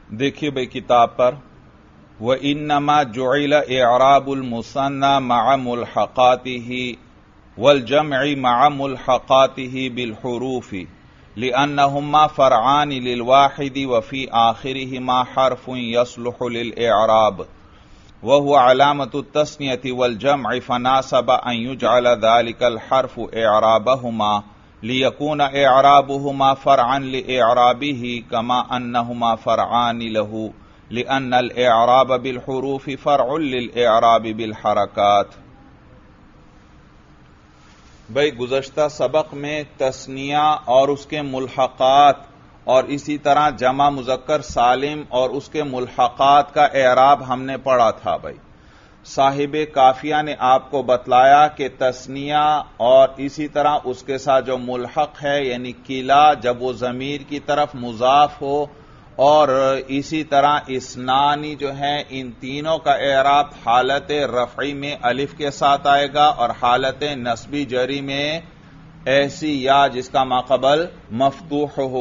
देखिए भाई किताब पर व इन्नमा जुइल इअराबुल मुसन्ना मअ मुल्हक़ातिही वल जम'i मअ मुल्हक़ातिही बिल हुरूफि लिअन्नहुमा फ़रआन लिल वाहिदि व फ़ी आखिरिहिमा हर्फ़ुन यसलुहु लिल इअराब व हुवा अलामतुत तस्नियति वल जम'i फनासब अन युजअल ज़ालिकल हर्फ़ु इअराबहुमा लियकून इअराबुहुमा फ़रअन लिइअराबिही कमा अन्नहुमा फ़रआन लहू लिअन्नल इअराब बिल हुरूफ़ि फ़रउन लिल इअराब बिल हरकात। भाई गुज़श्ता सबक में तस्निया और उसके मुल्हक़ात और इसी तरह जमा मुज़क्कर सालिम और उसके मुल्हक़ात का इअराब हमने पढ़ा था। भाई साहिबे काफिया ने आपको बतलाया कि तस्निया और इसी तरह उसके साथ जो मुल्हक़ है यानी किला जब वो ज़मीर की तरफ मुज़ाफ हो और इसी तरह इस्नानी जो है इन तीनों का इअराब हालत रफ़ई में अलिफ के साथ आएगा और हालत नस्बी जरी में ऐसी या जिसका माक़बल मफ़तूह हो।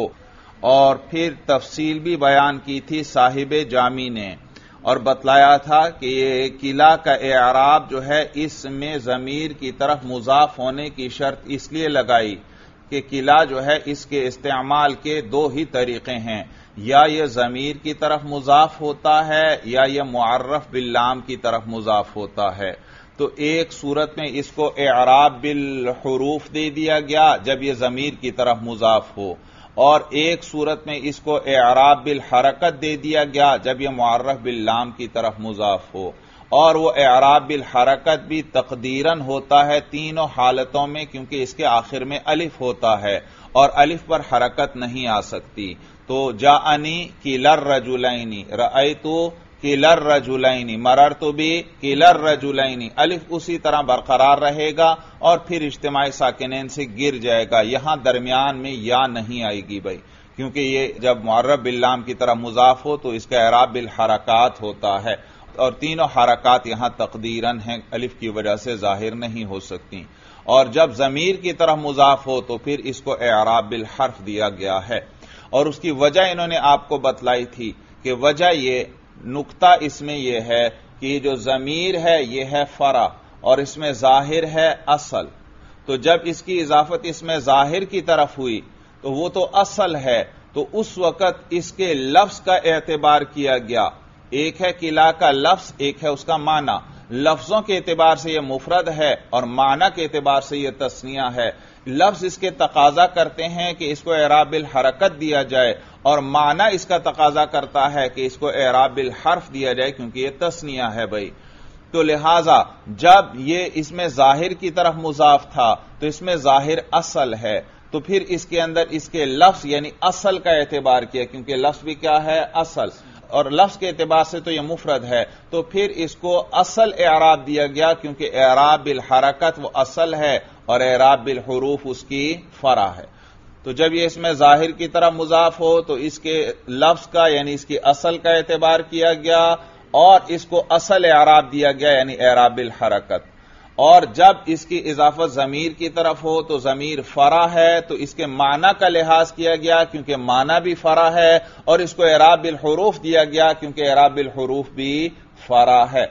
और फिर तफसील भी बयान की थी साहिबे जामी ने और बतलाया था कि ये किला का इअराब जो है इसमें ज़मीर की तरफ मुज़ाफ होने की शर्त इसलिए लगाई कि किला जो है इसके इस्तेमाल के दो ही तरीके हैं, या ये ज़मीर की तरफ मुज़ाफ होता है या ये मुअर्रफ बिल्लाम की तरफ मुज़ाफ होता है। तो एक सूरत में इसको इअराब बिल हुरूफ दे दिया गया जब ये ज़मीर की तरफ मुज़ाफ हो, और एक सूरत में इसको इअराब बिल हरकत दे दिया गया जब यह मुअर्रफ बिल्लाम की तरफ मुज़ाफ हो। और वो इअराब बिल हरकत भी तकदीरन होता है तीनों हालतों में, क्योंकि इसके आखिर में अलिफ होता है और अलिफ पर हरकत नहीं आ सकती। तो जाअनी किलर रजुलैनी, रअयतु किलर रजुलैनी, मररतु बि किलर रजुलैनी, अलिफ उसी तरह बरकरार रहेगा और फिर इज्तिमाई साकिनैन से गिर जाएगा, यहां दरमियान में या नहीं आएगी भाई, क्योंकि ये जब मुअर्रफ बिल्लाम की तरह मुज़ाफ हो तो इसका इअराब बिल हरकात होता है और तीनों हरकात यहां तकदीरन हैं, अलिफ की वजह से जाहिर नहीं हो सकती। और जब ज़मीर की तरफ मुज़ाफ हो तो फिर इसको इअराब बिल हर्फ दिया गया है। और उसकी वजह इन्होंने आपको बतलाई थी कि वजह ये नुक्ता इसमें यह है कि जो ज़मीर है यह है फरा और इसमें जाहिर है असल, तो जब इसकी इजाफत इसमें जाहिर की तरफ हुई तो वो तो असल है, तो उस वक्त इसके लफ्ज का एतबार किया गया। एक है किला का लफ्ज, एक है उसका माना। लफ्जों के एतबार से यह मुफरद है और माना के एतबार से यह तस्निया है। लफ्ज इसके तकाजा करते हैं कि इसको इअराब बिल हरकत दिया जाए और माना इसका तकाजा करता है कि इसको इअराब बिल हर्फ दिया जाए, क्योंकि यह तस्निया है भाई। तो लिहाजा जब ये इसमें जाहिर की तरफ मुजाफ था तो इसमें जाहिर असल है, तो फिर इसके अंदर इसके लफ्ज यानी असल का एतबार किया, क्योंकि लफ्ज भी क्या है असल, और लफ्ज के एतबार से तो यह मुफरद है, तो फिर इसको असल इअराब दिया गया, क्योंकि इअराब बिल हरकत वो असल है और इअराब बिल हुरूफ उसकी फरा है। तो जब ये इसमें जाहिर की तरफ मुजाफ हो तो इसके लफ्ज का यानी इसकी असल का एतबार किया गया और इसको असल इअराब दिया गया यानी इअराब बिल हरकत। और जब इसकी इजाफत ज़मीर की तरफ हो तो ज़मीर फरा है, तो इसके माना का लिहाज किया गया क्योंकि माना भी फरा है, और इसको इअराब बिल हुरूफ दिया गया क्योंकि इअराब बिल हुरूफ भी फरा है।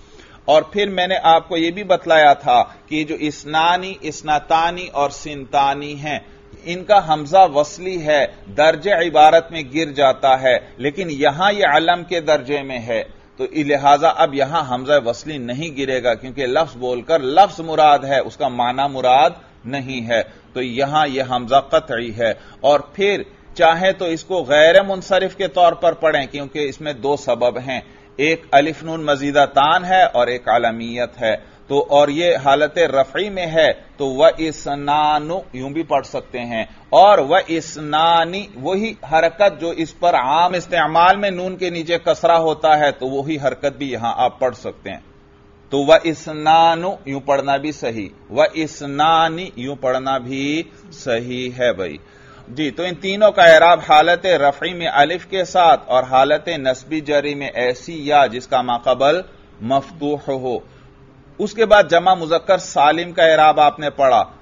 और फिर मैंने आपको यह भी बतलाया था कि जो इस्नानी, इस्नातानी और सिंतानी हैं, इनका हमजा वसली है, दर्जे इबारत में गिर जाता है, लेकिन यहां यह अलम के दर्जे में है, तो लिहाजा अब यहां हमजा वसली नहीं गिरेगा, क्योंकि लफ्ज बोलकर लफ्ज मुराद है, उसका माना मुराद नहीं है, तो यहां यह हमजा कतई है। और फिर चाहे तो इसको गैर मुनसरिफ के तौर पर पढ़ें, क्योंकि इसमें दो सबब हैं, एक अलिफ नून मजीदा तान है और एक आलमियत है, तो और ये हालत रफ़ई में है, तो व इसनानु यूं भी पढ़ सकते हैं, और व इसनानी वही हरकत जो इस पर आम इस्तेमाल में नून के नीचे कसरा होता है, तो वही हरकत भी यहां आप पढ़ सकते हैं। तो व इसनानु यूं पढ़ना भी सही, व इसनानी यूं पढ़ना भी सही है भाई जी। तो इन तीनों का इअराब हालत रफ़ई में अलिफ के साथ और हालत नस्बी जरी में ऐसी या जिसका माक़बल मफ़तूह हो। उसके बाद जमा मुज़क्कर सालिम का इराब आपने पढ़ा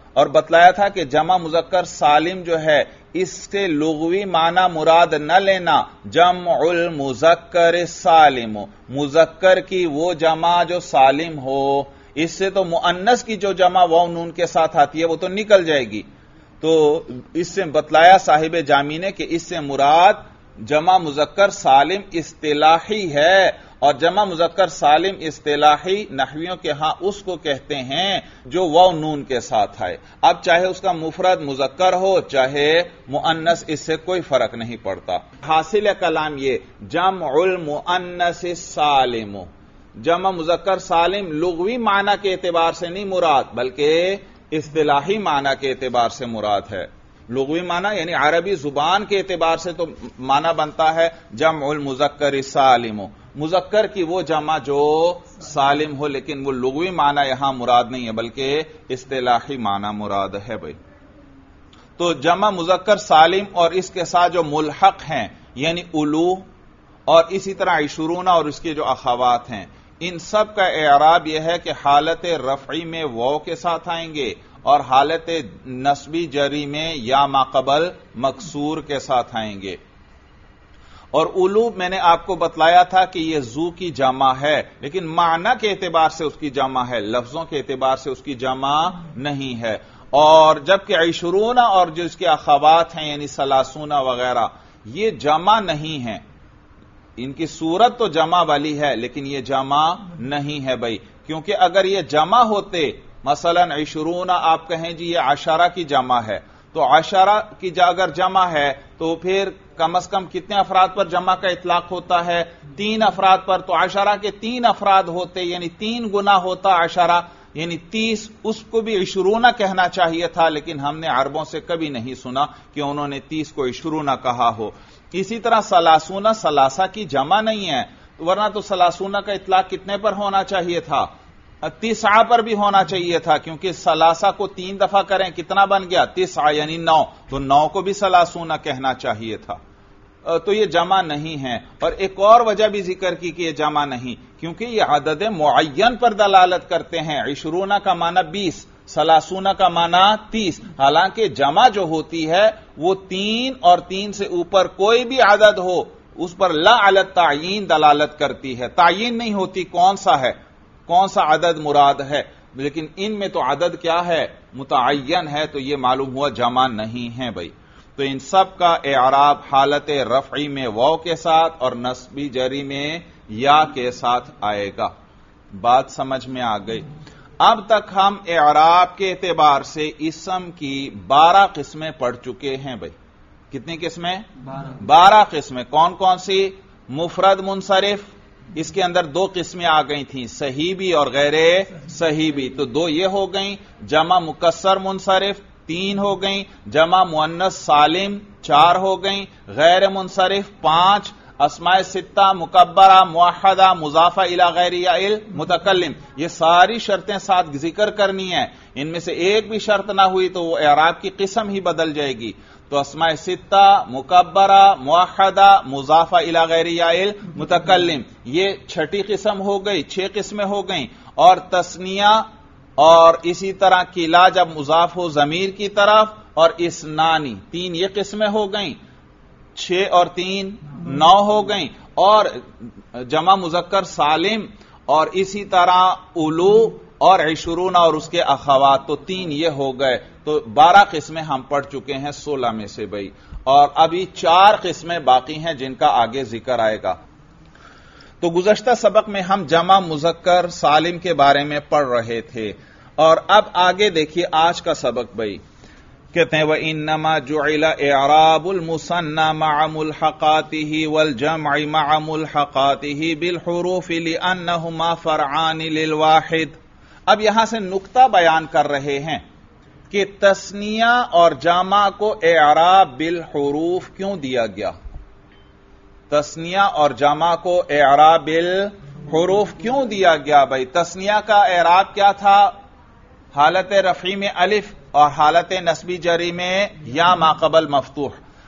اور بتلایا تھا کہ جمع مذکر سالم جو ہے اس سے لغوی معنی مراد نہ لینا، جمع المذکر سالم، مذکر کی وہ جمع جو سالم ہو، اس سے تو مؤنث کی جو جمع واو نون کے ساتھ آتی ہے وہ تو نکل جائے گی۔ تو اس سے بتلایا صاحب جامی نے کہ اس سے مراد جمع مذکر سالم اصطلاحی ہے، اور جمع مذکر سالم اصطلاحی نحویوں کے ہاں اس کو کہتے ہیں جو واو نون کے ساتھ آئے۔ اب چاہے اس کا مفرد مذکر ہو چاہے مؤنث، اس سے کوئی فرق نہیں پڑتا۔ حاصل کلام یہ جمع المؤنث السالم، جمع مذکر سالم لغوی معنی کے اعتبار سے نہیں مراد بلکہ اصطلاحی معنی کے اعتبار سے مراد ہے۔ لغوی معنی یعنی عربی زبان کے اعتبار سے تو معنی بنتا ہے جمع المذکر سالم، مذکر کی وہ جمع جو سالم ہو، لیکن وہ لغوی معنی یہاں مراد نہیں ہے بلکہ اصطلاحی معنی مراد ہے بھائی۔ تو جمع مذکر سالم اور اس کے ساتھ جو ملحق ہیں یعنی الو اور اسی طرح عشرون اور اس کے جو اخوات ہیں، ان سب کا اعراب یہ ہے کہ حالت رفعی میں واو کے ساتھ آئیں گے اور حالت نصبی جری میں یا ما قبل مکسور کے ساتھ آئیں گے۔ اور الو میں نے آپ کو بتلایا تھا کہ یہ زو کی جمع ہے، لیکن معنی کے اعتبار سے اس کی جمع ہے، لفظوں کے اعتبار سے اس کی جمع نہیں ہے۔ اور جبکہ عشرون اور جو اس کے اخوات ہیں یعنی سلاسون وغیرہ یہ جمع نہیں ہیں، ان کی صورت تو جمع والی ہے لیکن یہ جمع نہیں ہے بھائی، کیونکہ اگر یہ جمع ہوتے، مثلا عشرون آپ کہیں جی یہ عشرہ کی جمع ہے، تو عشرہ کی اگر جمع ہے تو پھر کم از کم کتنے افراد پر جمع کا اطلاق ہوتا ہے؟ 3 افراد پر، تو عشرہ کے 3 افراد ہوتے یعنی 3 گنا ہوتا عشرہ یعنی 30، اس کو بھی عشرون کہنا چاہیے تھا، لیکن ہم نے عربوں سے کبھی نہیں سنا کہ انہوں نے 30 کو عشرون کہا ہو۔ اسی طرح سلاسون سلاسہ کی جمع نہیں ہے، ورنہ تو سلاسون کا اطلاق کتنے پر ہونا چاہیے تھا؟ 9 پر بھی ہونا چاہیے تھا، کیونکہ سلاسہ کو 3 دفعہ کریں کتنا بن گیا؟ 9 یعنی 9، تو 9 کو بھی سلاسون کہنا چاہیے تھا۔ تو یہ جمع نہیں ہے، اور ایک اور وجہ بھی ذکر کی کہ یہ جمع نہیں، کیونکہ یہ عدد معین پر دلالت کرتے ہیں۔ عشرون کا معنی 20، سلاسون کا معنی 30، حالانکہ جمع جو ہوتی ہے وہ 3 اور 3 سے اوپر کوئی بھی عدد ہو اس پر لا علی التعیین دلالت کرتی ہے، تعیین نہیں ہوتی کون سا ہے، کون سا عدد مراد ہے، لیکن ان میں تو عدد کیا ہے؟ متعین ہے، تو یہ معلوم ہوا جمع نہیں ہے بھائی۔ تو ان سب کا اعراب حالت رفعی میں واو کے ساتھ اور نصبی جری میں یا کے ساتھ آئے گا۔ بات سمجھ میں آ گئی؟ اب تک ہم اعراب کے اعتبار سے اسم کی 12 قسمیں پڑھ چکے ہیں بھائی۔ کتنی قسمیں؟ 12 قسمیں۔ کون کون سی؟ مفرد منصرف، اس کے اندر 2 قسمیں آ گئی تھیں، صحیح بھی اور غیر صحیح بھی، تو 2 یہ ہو گئیں۔ جمع مکسر منصرف 3 ہو گئیں، جمع مؤنث سالم 4 ہو گئیں، غیر منصرف 5، اسماء 6 مکبرہ موحدہ مضافہ الی غیر یا متکلم، یہ ساری شرطیں ساتھ ذکر کرنی ہیں، ان میں سے ایک بھی شرط نہ ہوئی تو وہ اعراب کی قسم ہی بدل جائے گی۔ تو اسماء 6 مکبرہ موحدہ مضافہ الی غیر یا متکلم، یہ 6ٹھی قسم ہو گئی، 6 قسمیں ہو گئیں۔ اور تثنیہ اور اسی طرح کلا جب مضاف ہو ضمیر کی طرف، اور اسنانی 3 یہ قسمیں ہو گئیں، 6 اور 3 9 ہو گئیں۔ اور جمع مذکر سالم اور اسی طرح الو اور عشرون اور اس کے اخوات، تو 3 یہ ہو گئے، تو 12 قسمیں ہم پڑھ چکے ہیں 16 میں سے بھائی، اور ابھی 4 قسمیں باقی ہیں جن کا آگے ذکر آئے گا۔ تو گزشتہ سبق میں ہم جمع مذکر سالم کے بارے میں پڑھ رہے تھے، اور اب آگے دیکھیے آج کا سبق بھائی، کہتے ہیں وَإِنَّمَا جُعِلَ إِعْرَابُ الْمُثَنَّى مَعَ مُلْحَقَاتِهِ وَالْجَمْعِ مَعَ مُلْحَقَاتِهِ بِالْحُرُوفِ لِأَنَّهُمَا فَرْعَانِ لِلْوَاحِدِ۔ اب یہاں سے نقطہ بیان کر رہے ہیں کہ تثنیہ اور جمع کو اعراب بالحروف کیوں دیا گیا، تثنیہ اور جمع کو اعراب بالحروف کیوں دیا گیا بھائی؟ تثنیہ کا اعراب کیا تھا؟ حالت رفعی میں الف اور حالت نصبی جری میں یا ما قبل مفتوح،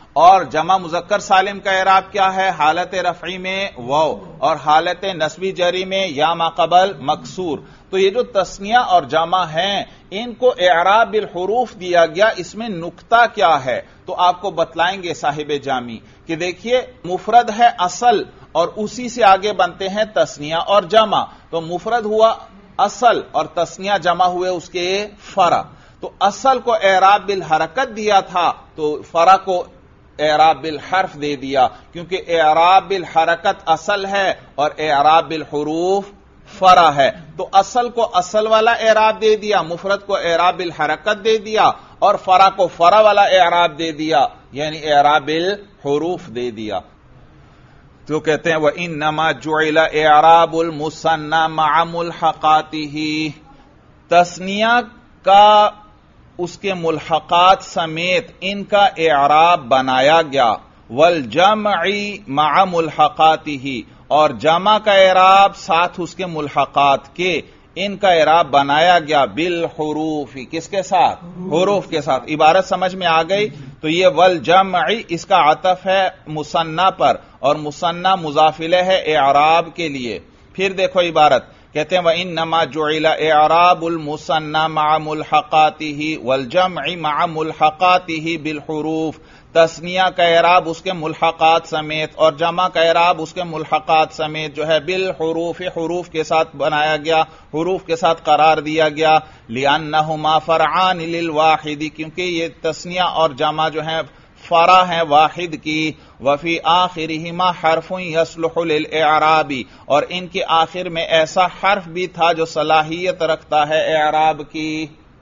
اور جمع مذکر سالم کا اعراب کیا ہے؟ حالت رفعی میں واو اور حالت نصبی جری میں یا ما قبل مکسور. تو یہ جو تثنیہ اور جمع ہیں ان کو اعراب بالحروف دیا گیا، اس میں نکتہ کیا ہے تو آپ کو بتلائیں گے صاحب جامی کہ دیکھیے مفرد ہے اصل اور اسی سے آگے بنتے ہیں تثنیہ اور جمع. تو مفرد ہوا اصل اور تثنیہ جمع ہوئے اس کے فرع. تو اصل کو اعراب بالحرکت دیا تھا تو فرع کو اعراب بالحرف دے دیا، کیونکہ اعراب بالحرکت اصل ہے اور اعراب بالحروف فرع ہے. تو اصل کو اصل والا اعراب دے دیا، مفرد کو اعراب بالحرکت دے دیا اور فرع کو فرع والا اعراب دے دیا، یعنی اعراب بالحروف دے دیا. تو کہتے ہیں وَإِنَّمَا جُعِلَ اعراب المثنى مع ملحقاته، تثنیہ کا اس کے ملحقات سمیت ان کا اعراب بنایا گیا. والجمع مع ملحقاته، اور جمع کا اعراب ساتھ اس کے ملحقات کے ان کا اعراب بنایا گیا بالحروف. کس کے ساتھ؟ حروف کے ساتھ. عبارت سمجھ میں آ گئی؟ تو یہ والجمع اس کا عطف ہے مثنی پر اور مثنی مضاف الیہ ہے اعراب کے لیے. پھر دیکھو عبارت، کہتے ہیں وَإِنَّمَا جُعِلَ اعراب المثنى مع ملحقاته والجمع مع ملحقاته بالحروف، تثنیہ کا اعراب اس کے ملحقات سمیت اور جمع کا اعراب اس کے ملحقات سمیت جو ہے بالحروف، حروف کے ساتھ بنایا گیا، حروف کے ساتھ قرار دیا گیا. لِأَنَّهُمَا فَرْعَانِ لِلْوَاحِدِ، کیونکہ یہ تثنیہ اور جمع جو ہیں فرع ہیں واحد کی. وفی آخرہما حرف یصلح للاعراب، اور ان کے آخر میں ایسا حرف بھی تھا جو صلاحیت رکھتا ہے اعراب کی.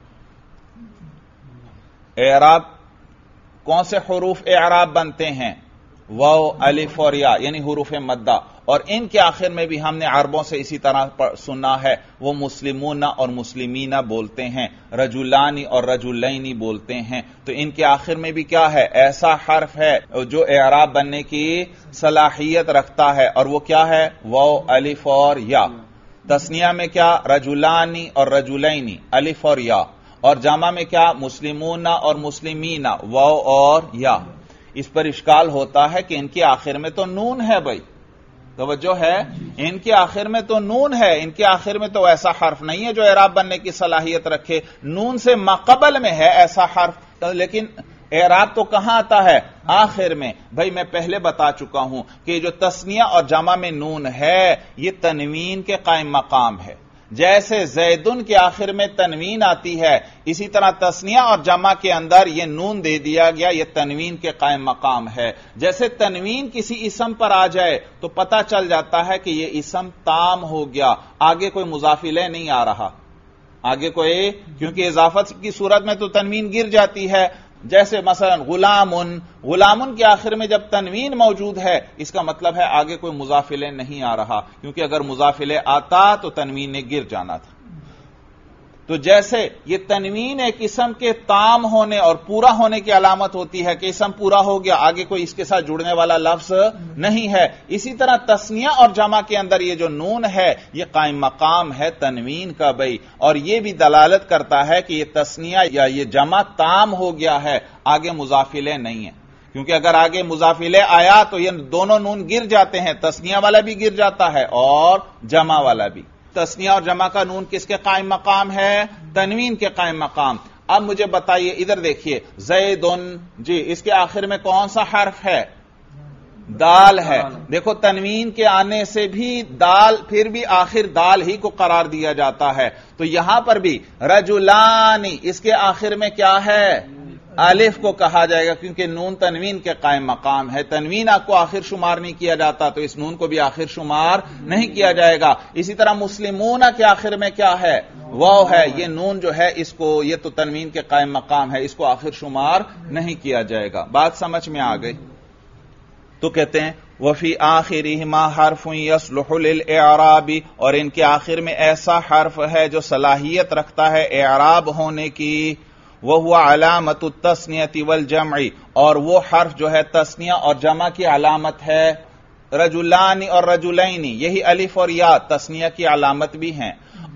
اعراب کون سے حروف اعراب بنتے ہیں؟ واو، الف اور یا، یعنی حروف مدہ. اور ان کے آخر میں بھی ہم نے عربوں سے اسی طرح سنا ہے، وہ مسلمون اور مسلمین بولتے ہیں، رجلانی اور رجلین بولتے ہیں. تو ان کے آخر میں بھی کیا ہے؟ ایسا حرف ہے جو اعراب بننے کی صلاحیت رکھتا ہے، اور وہ کیا ہے؟ واو، الف اور یا. تثنیہ میں کیا؟ رجلانی اور رجلین، الف اور یا. اور جمع میں کیا؟ مسلمون اور مسلمین، واو اور یا. اس پر اشکال ہوتا ہے کہ ان کے آخر میں تو نون ہے. بھائی توجہ ہے، ان کے آخر میں تو نون ہے، ان کے آخر میں تو ایسا حرف نہیں ہے جو اعراب بننے کی صلاحیت رکھے. نون سے ماقبل میں ہے ایسا حرف، لیکن اعراب تو کہاں آتا ہے؟ آخر میں. بھائی میں پہلے بتا چکا ہوں کہ جو تثنیہ اور جمع میں نون ہے یہ تنوین کے قائم مقام ہے. جیسے زیدن کے آخر میں تنوین آتی ہے، اسی طرح تثنیہ اور جمع کے اندر یہ نون دے دیا گیا، یہ تنوین کے قائم مقام ہے. جیسے تنوین کسی اسم پر آ جائے تو پتہ چل جاتا ہے کہ یہ اسم تام ہو گیا، آگے کوئی مضاف الیہ نہیں آ رہا، آگے کوئی، کیونکہ اضافت کی صورت میں تو تنوین گر جاتی ہے. جیسے مثلا غلامن، غلامن کے آخر میں جب تنوین موجود ہے اس کا مطلب ہے آگے کوئی مضاف الیہ نہیں آ رہا، کیونکہ اگر مضاف الیہ آتا تو تنوین نے گر جانا تھا. تو جیسے یہ تنوین ایک اسم کے تام ہونے اور پورا ہونے کی علامت ہوتی ہے کہ اسم پورا ہو گیا، آگے کوئی اس کے ساتھ جڑنے والا لفظ نہیں ہے، اسی طرح تثنیہ اور جمع کے اندر یہ جو نون ہے یہ قائم مقام ہے تنوین کا. بھائی اور یہ بھی دلالت کرتا ہے کہ یہ تثنیہ یا یہ جمع تام ہو گیا ہے، آگے مضاف الیہ نہیں ہے. کیونکہ اگر آگے مضاف الیہ آیا تو یہ دونوں نون گر جاتے ہیں، تثنیہ والا بھی گر جاتا ہے اور جمع والا بھی. تثنیہ اور جمع کا نون کس کے قائم مقام ہے؟ تنوین کے قائم مقام. اب مجھے بتائیے، ادھر دیکھیے، زیدن، جی اس کے آخر میں کون سا حرف ہے؟ دال ہے. دیکھو تنوین کے آنے سے بھی دال، پھر بھی آخر دال ہی کو قرار دیا جاتا ہے. تو یہاں پر بھی رجلانی، اس کے آخر میں کیا ہے؟ الف کو کہا جائے گا، کیونکہ نون تنوین کے قائم مقام ہے. تنوین آپ کو آخر شمار نہیں کیا جاتا تو اس نون کو بھی آخر شمار نہیں کیا جائے گا. اسی طرح مسلمون کے آخر میں کیا ہے؟ واو ہے. یہ نون جو ہے اس کو، یہ تو تنوین کے قائم مقام ہے، اس کو آخر شمار نہیں کیا جائے گا. بات سمجھ میں آ گئی؟ تو کہتے ہیں وفی آخرہما حرف یصلح للاعراب، اور ان کے آخر میں ایسا حرف ہے جو صلاحیت رکھتا ہے اعراب ہونے کی. وہو علامت التثنیۃ والجمع، اور وہ حرف جو ہے تثنیہ اور جمع کی علامت ہے. رجلان اور رجلین، یہی الف اور یا تثنیہ کی علامت بھی ہیں،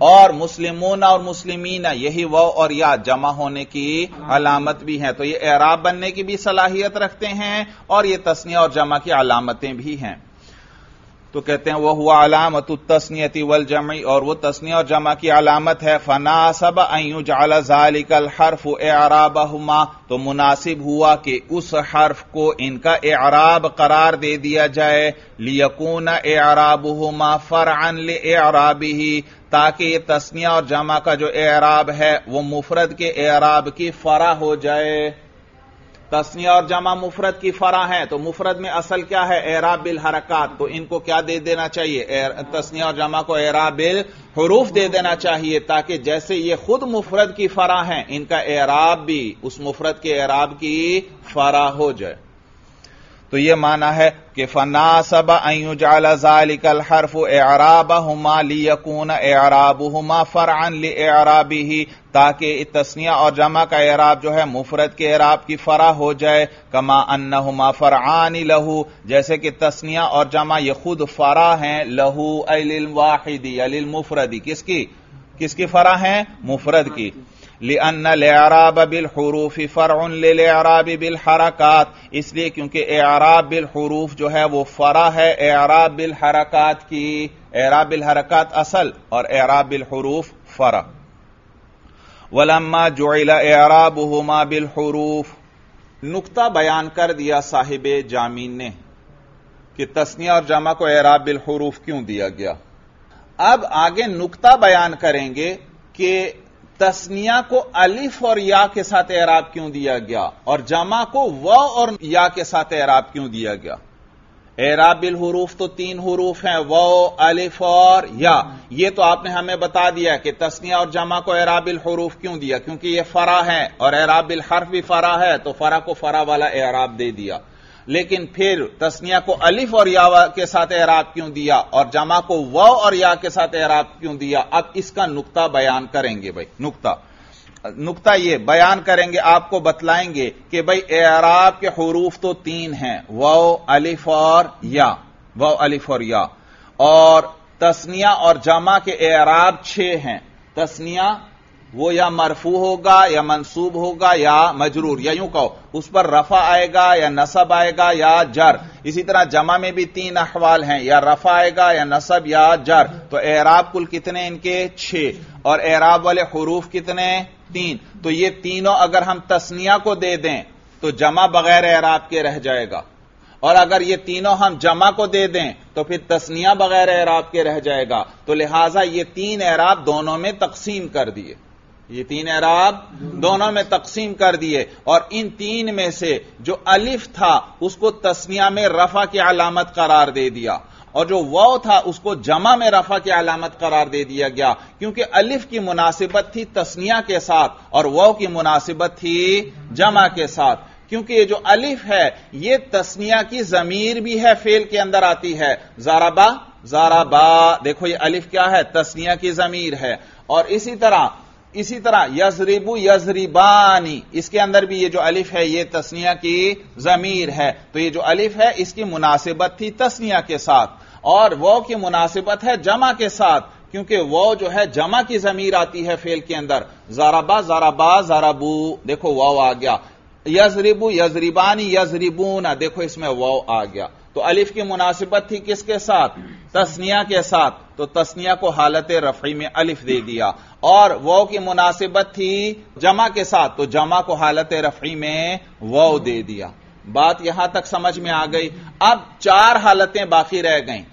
اور مسلمون اور مسلمین یہی واو اور یا جمع ہونے کی علامت بھی ہیں، تو یہ اعراب بننے کی بھی صلاحیت رکھتے ہیں اور یہ تثنیہ اور جمع کی علامتیں بھی ہیں۔ تو کہتے ہیں وہ ہوا علامت التثنیۃ والجمع، اور وہ تثنیہ اور جمع کی علامت ہے۔ فناسب ان یجعل ذلک الحرف اعرابہما، تو مناسب ہوا کہ اس حرف کو ان کا اعراب قرار دے دیا جائے، لیکون اعرابہما فرعا لاعرابہ، تاکہ یہ تثنیہ اور جمع کا جو اعراب ہے وہ مفرد کے اعراب کی فرع ہو جائے۔ تثنیہ اور جمع مفرد کی فرع ہے، تو مفرد میں اصل کیا ہے؟ اعراب بالحرکات، تو ان کو کیا دے دینا چاہیے؟ تثنیہ اور جمع کو اعراب بالحروف دے دینا چاہیے، تاکہ جیسے یہ خود مفرد کی فرع ہیں، ان کا اعراب بھی اس مفرد کے اعراب کی فرع ہو جائے۔ تو یہ معنی ہے کہ فناسب ان یجعل ذلک الحرف اعرابہما لیکون اعرابہما فرعا لاعرابہ، تاکہ تثنیہ اور جمع کا اعراب جو ہے مفرد کے اعراب کی فرع ہو جائے، کما انہما فرعان لہ، جیسے کہ تثنیہ اور جمع یہ خود فرع ہیں، لہ ای للواحد یا للمفرد، کس کی فرع ہیں؟ مفرد کی۔ لأن الاعراب بالحروف فرع للاعراب بالحرکات، اس لیے کیونکہ اعراب بالحروف جو ہے وہ فرع ہے اعراب بالحرکات کی، اعراب بالحرکات اصل اور اعراب بالحروف فرع۔ ولما جعل اعرابهما بالحروف، نقطہ بیان کر دیا صاحب جامین نے کہ تثنیہ اور جمع کو اعراب بالحروف کیوں دیا گیا۔ اب آگے نقطہ بیان کریں گے کہ تثنیہ کو الف اور یا کے ساتھ اعراب کیوں دیا گیا اور جمع کو واو اور یا کے ساتھ اعراب کیوں دیا گیا۔ اعراب بالحروف تو 3 حروف ہیں، واو، الف اور یا۔ یہ تو آپ نے ہمیں بتا دیا کہ تثنیہ اور جمع کو اعراب بالحروف کیوں دیا، کیونکہ یہ فرع ہے اور اعراب بالحرف بھی فرع ہے، تو فرع کو فرع والا اعراب دے دیا۔ لیکن پھر تثنیہ کو الف اور یا کے ساتھ اعراب کیوں دیا اور جمع کو واو اور یا کے ساتھ اعراب کیوں دیا، اب اس کا نقطہ بیان کریں گے بھائی۔ نقطہ یہ بیان کریں گے، آپ کو بتلائیں گے کہ بھائی اعراب کے حروف تو 3 ہیں، واو، الف اور یا، واو، الف اور یا، اور تثنیہ اور جمع کے اعراب 6 ہیں۔ تثنیہ وہ یا مرفوع ہوگا یا منصوب ہوگا یا مجرور، یا یوں کہو اس پر رفع آئے گا یا نصب آئے گا یا جر۔ اسی طرح جمع میں بھی 3 احوال ہیں، یا رفع آئے گا یا نصب یا جر۔ تو اعراب کل کتنے ان کے؟ 6، اور اعراب والے حروف کتنے؟ 3۔ تو یہ تینوں اگر ہم تثنیہ کو دے دیں تو جمع بغیر اعراب کے رہ جائے گا، اور اگر یہ تینوں ہم جمع کو دے دیں تو پھر تثنیہ بغیر اعراب کے رہ جائے گا۔ تو لہٰذا یہ 3 اعراب دونوں میں تقسیم کر دیے، یہ 3 اعراب دونوں میں تقسیم کر دیے، اور ان 3 میں سے جو الف تھا اس کو تثنیہ میں رفع کی علامت قرار دے دیا، اور جو واو تھا اس کو جمع میں رفع کی علامت قرار دے دیا گیا، کیونکہ الف کی مناسبت تھی تثنیہ کے ساتھ اور واو کی مناسبت تھی جمع کے ساتھ۔ کیونکہ یہ جو الف ہے یہ تثنیہ کی ضمیر بھی ہے، فعل کے اندر آتی ہے، ضربا ضربا، دیکھو یہ الف کیا ہے؟ تثنیہ کی ضمیر ہے۔ اور اسی طرح یضربو یضربانی، اس کے اندر بھی یہ جو الف ہے یہ تثنیہ کی ضمیر ہے، تو یہ جو الف ہے اس کی مناسبت تھی تثنیہ کے ساتھ، اور واو کی مناسبت ہے جمع کے ساتھ، کیونکہ واو جو ہے جمع کی ضمیر آتی ہے فعل کے اندر، ضربا ضربا ضربو، دیکھو واو آ گیا۔ یضربو یضربانی یضربون، دیکھو اس میں واو آ گیا۔ تو الف کی مناسبت تھی کس کے ساتھ؟ تثنیہ کے ساتھ، تو تثنیہ کو حالت رفعی میں الف دے دیا، اور واو کی مناسبت تھی جمع کے ساتھ، تو جمع کو حالت رفعی میں واو دے دیا۔ بات یہاں تک سمجھ میں آ گئی۔ اب 4 حالتیں باقی رہ گئیں۔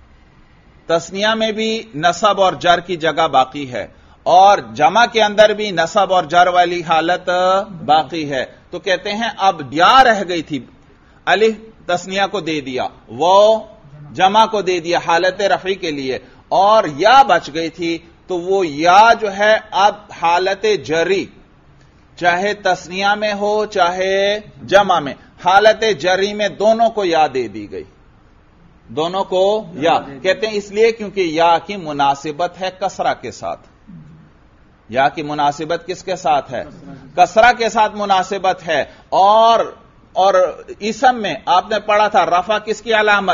تثنیہ میں بھی نصب اور جر کی جگہ باقی ہے، اور جمع کے اندر بھی نصب اور جر والی حالت باقی ہے۔ تو کہتے ہیں اب یا رہ گئی تھی، الف تثنیہ کو دے دیا، واو جمع کو دے دیا حالت رفعی کے لیے، اور یا بچ گئی تھی، تو وہ یا جو ہے اب حالت جری، چاہے تثنیہ میں ہو چاہے جمع میں، حالت جری میں دونوں کو یا دے دی گئی، دونوں کو یا کہتے ہیں اس لیے کیونکہ یا کی مناسبت ہے کسرہ کے ساتھ۔ یا کی مناسبت کس کے ساتھ ہے؟ کسرہ کے ساتھ مناسبت ہے، اور اسم میں آپ نے پڑھا تھا رفع کس کی علامت؟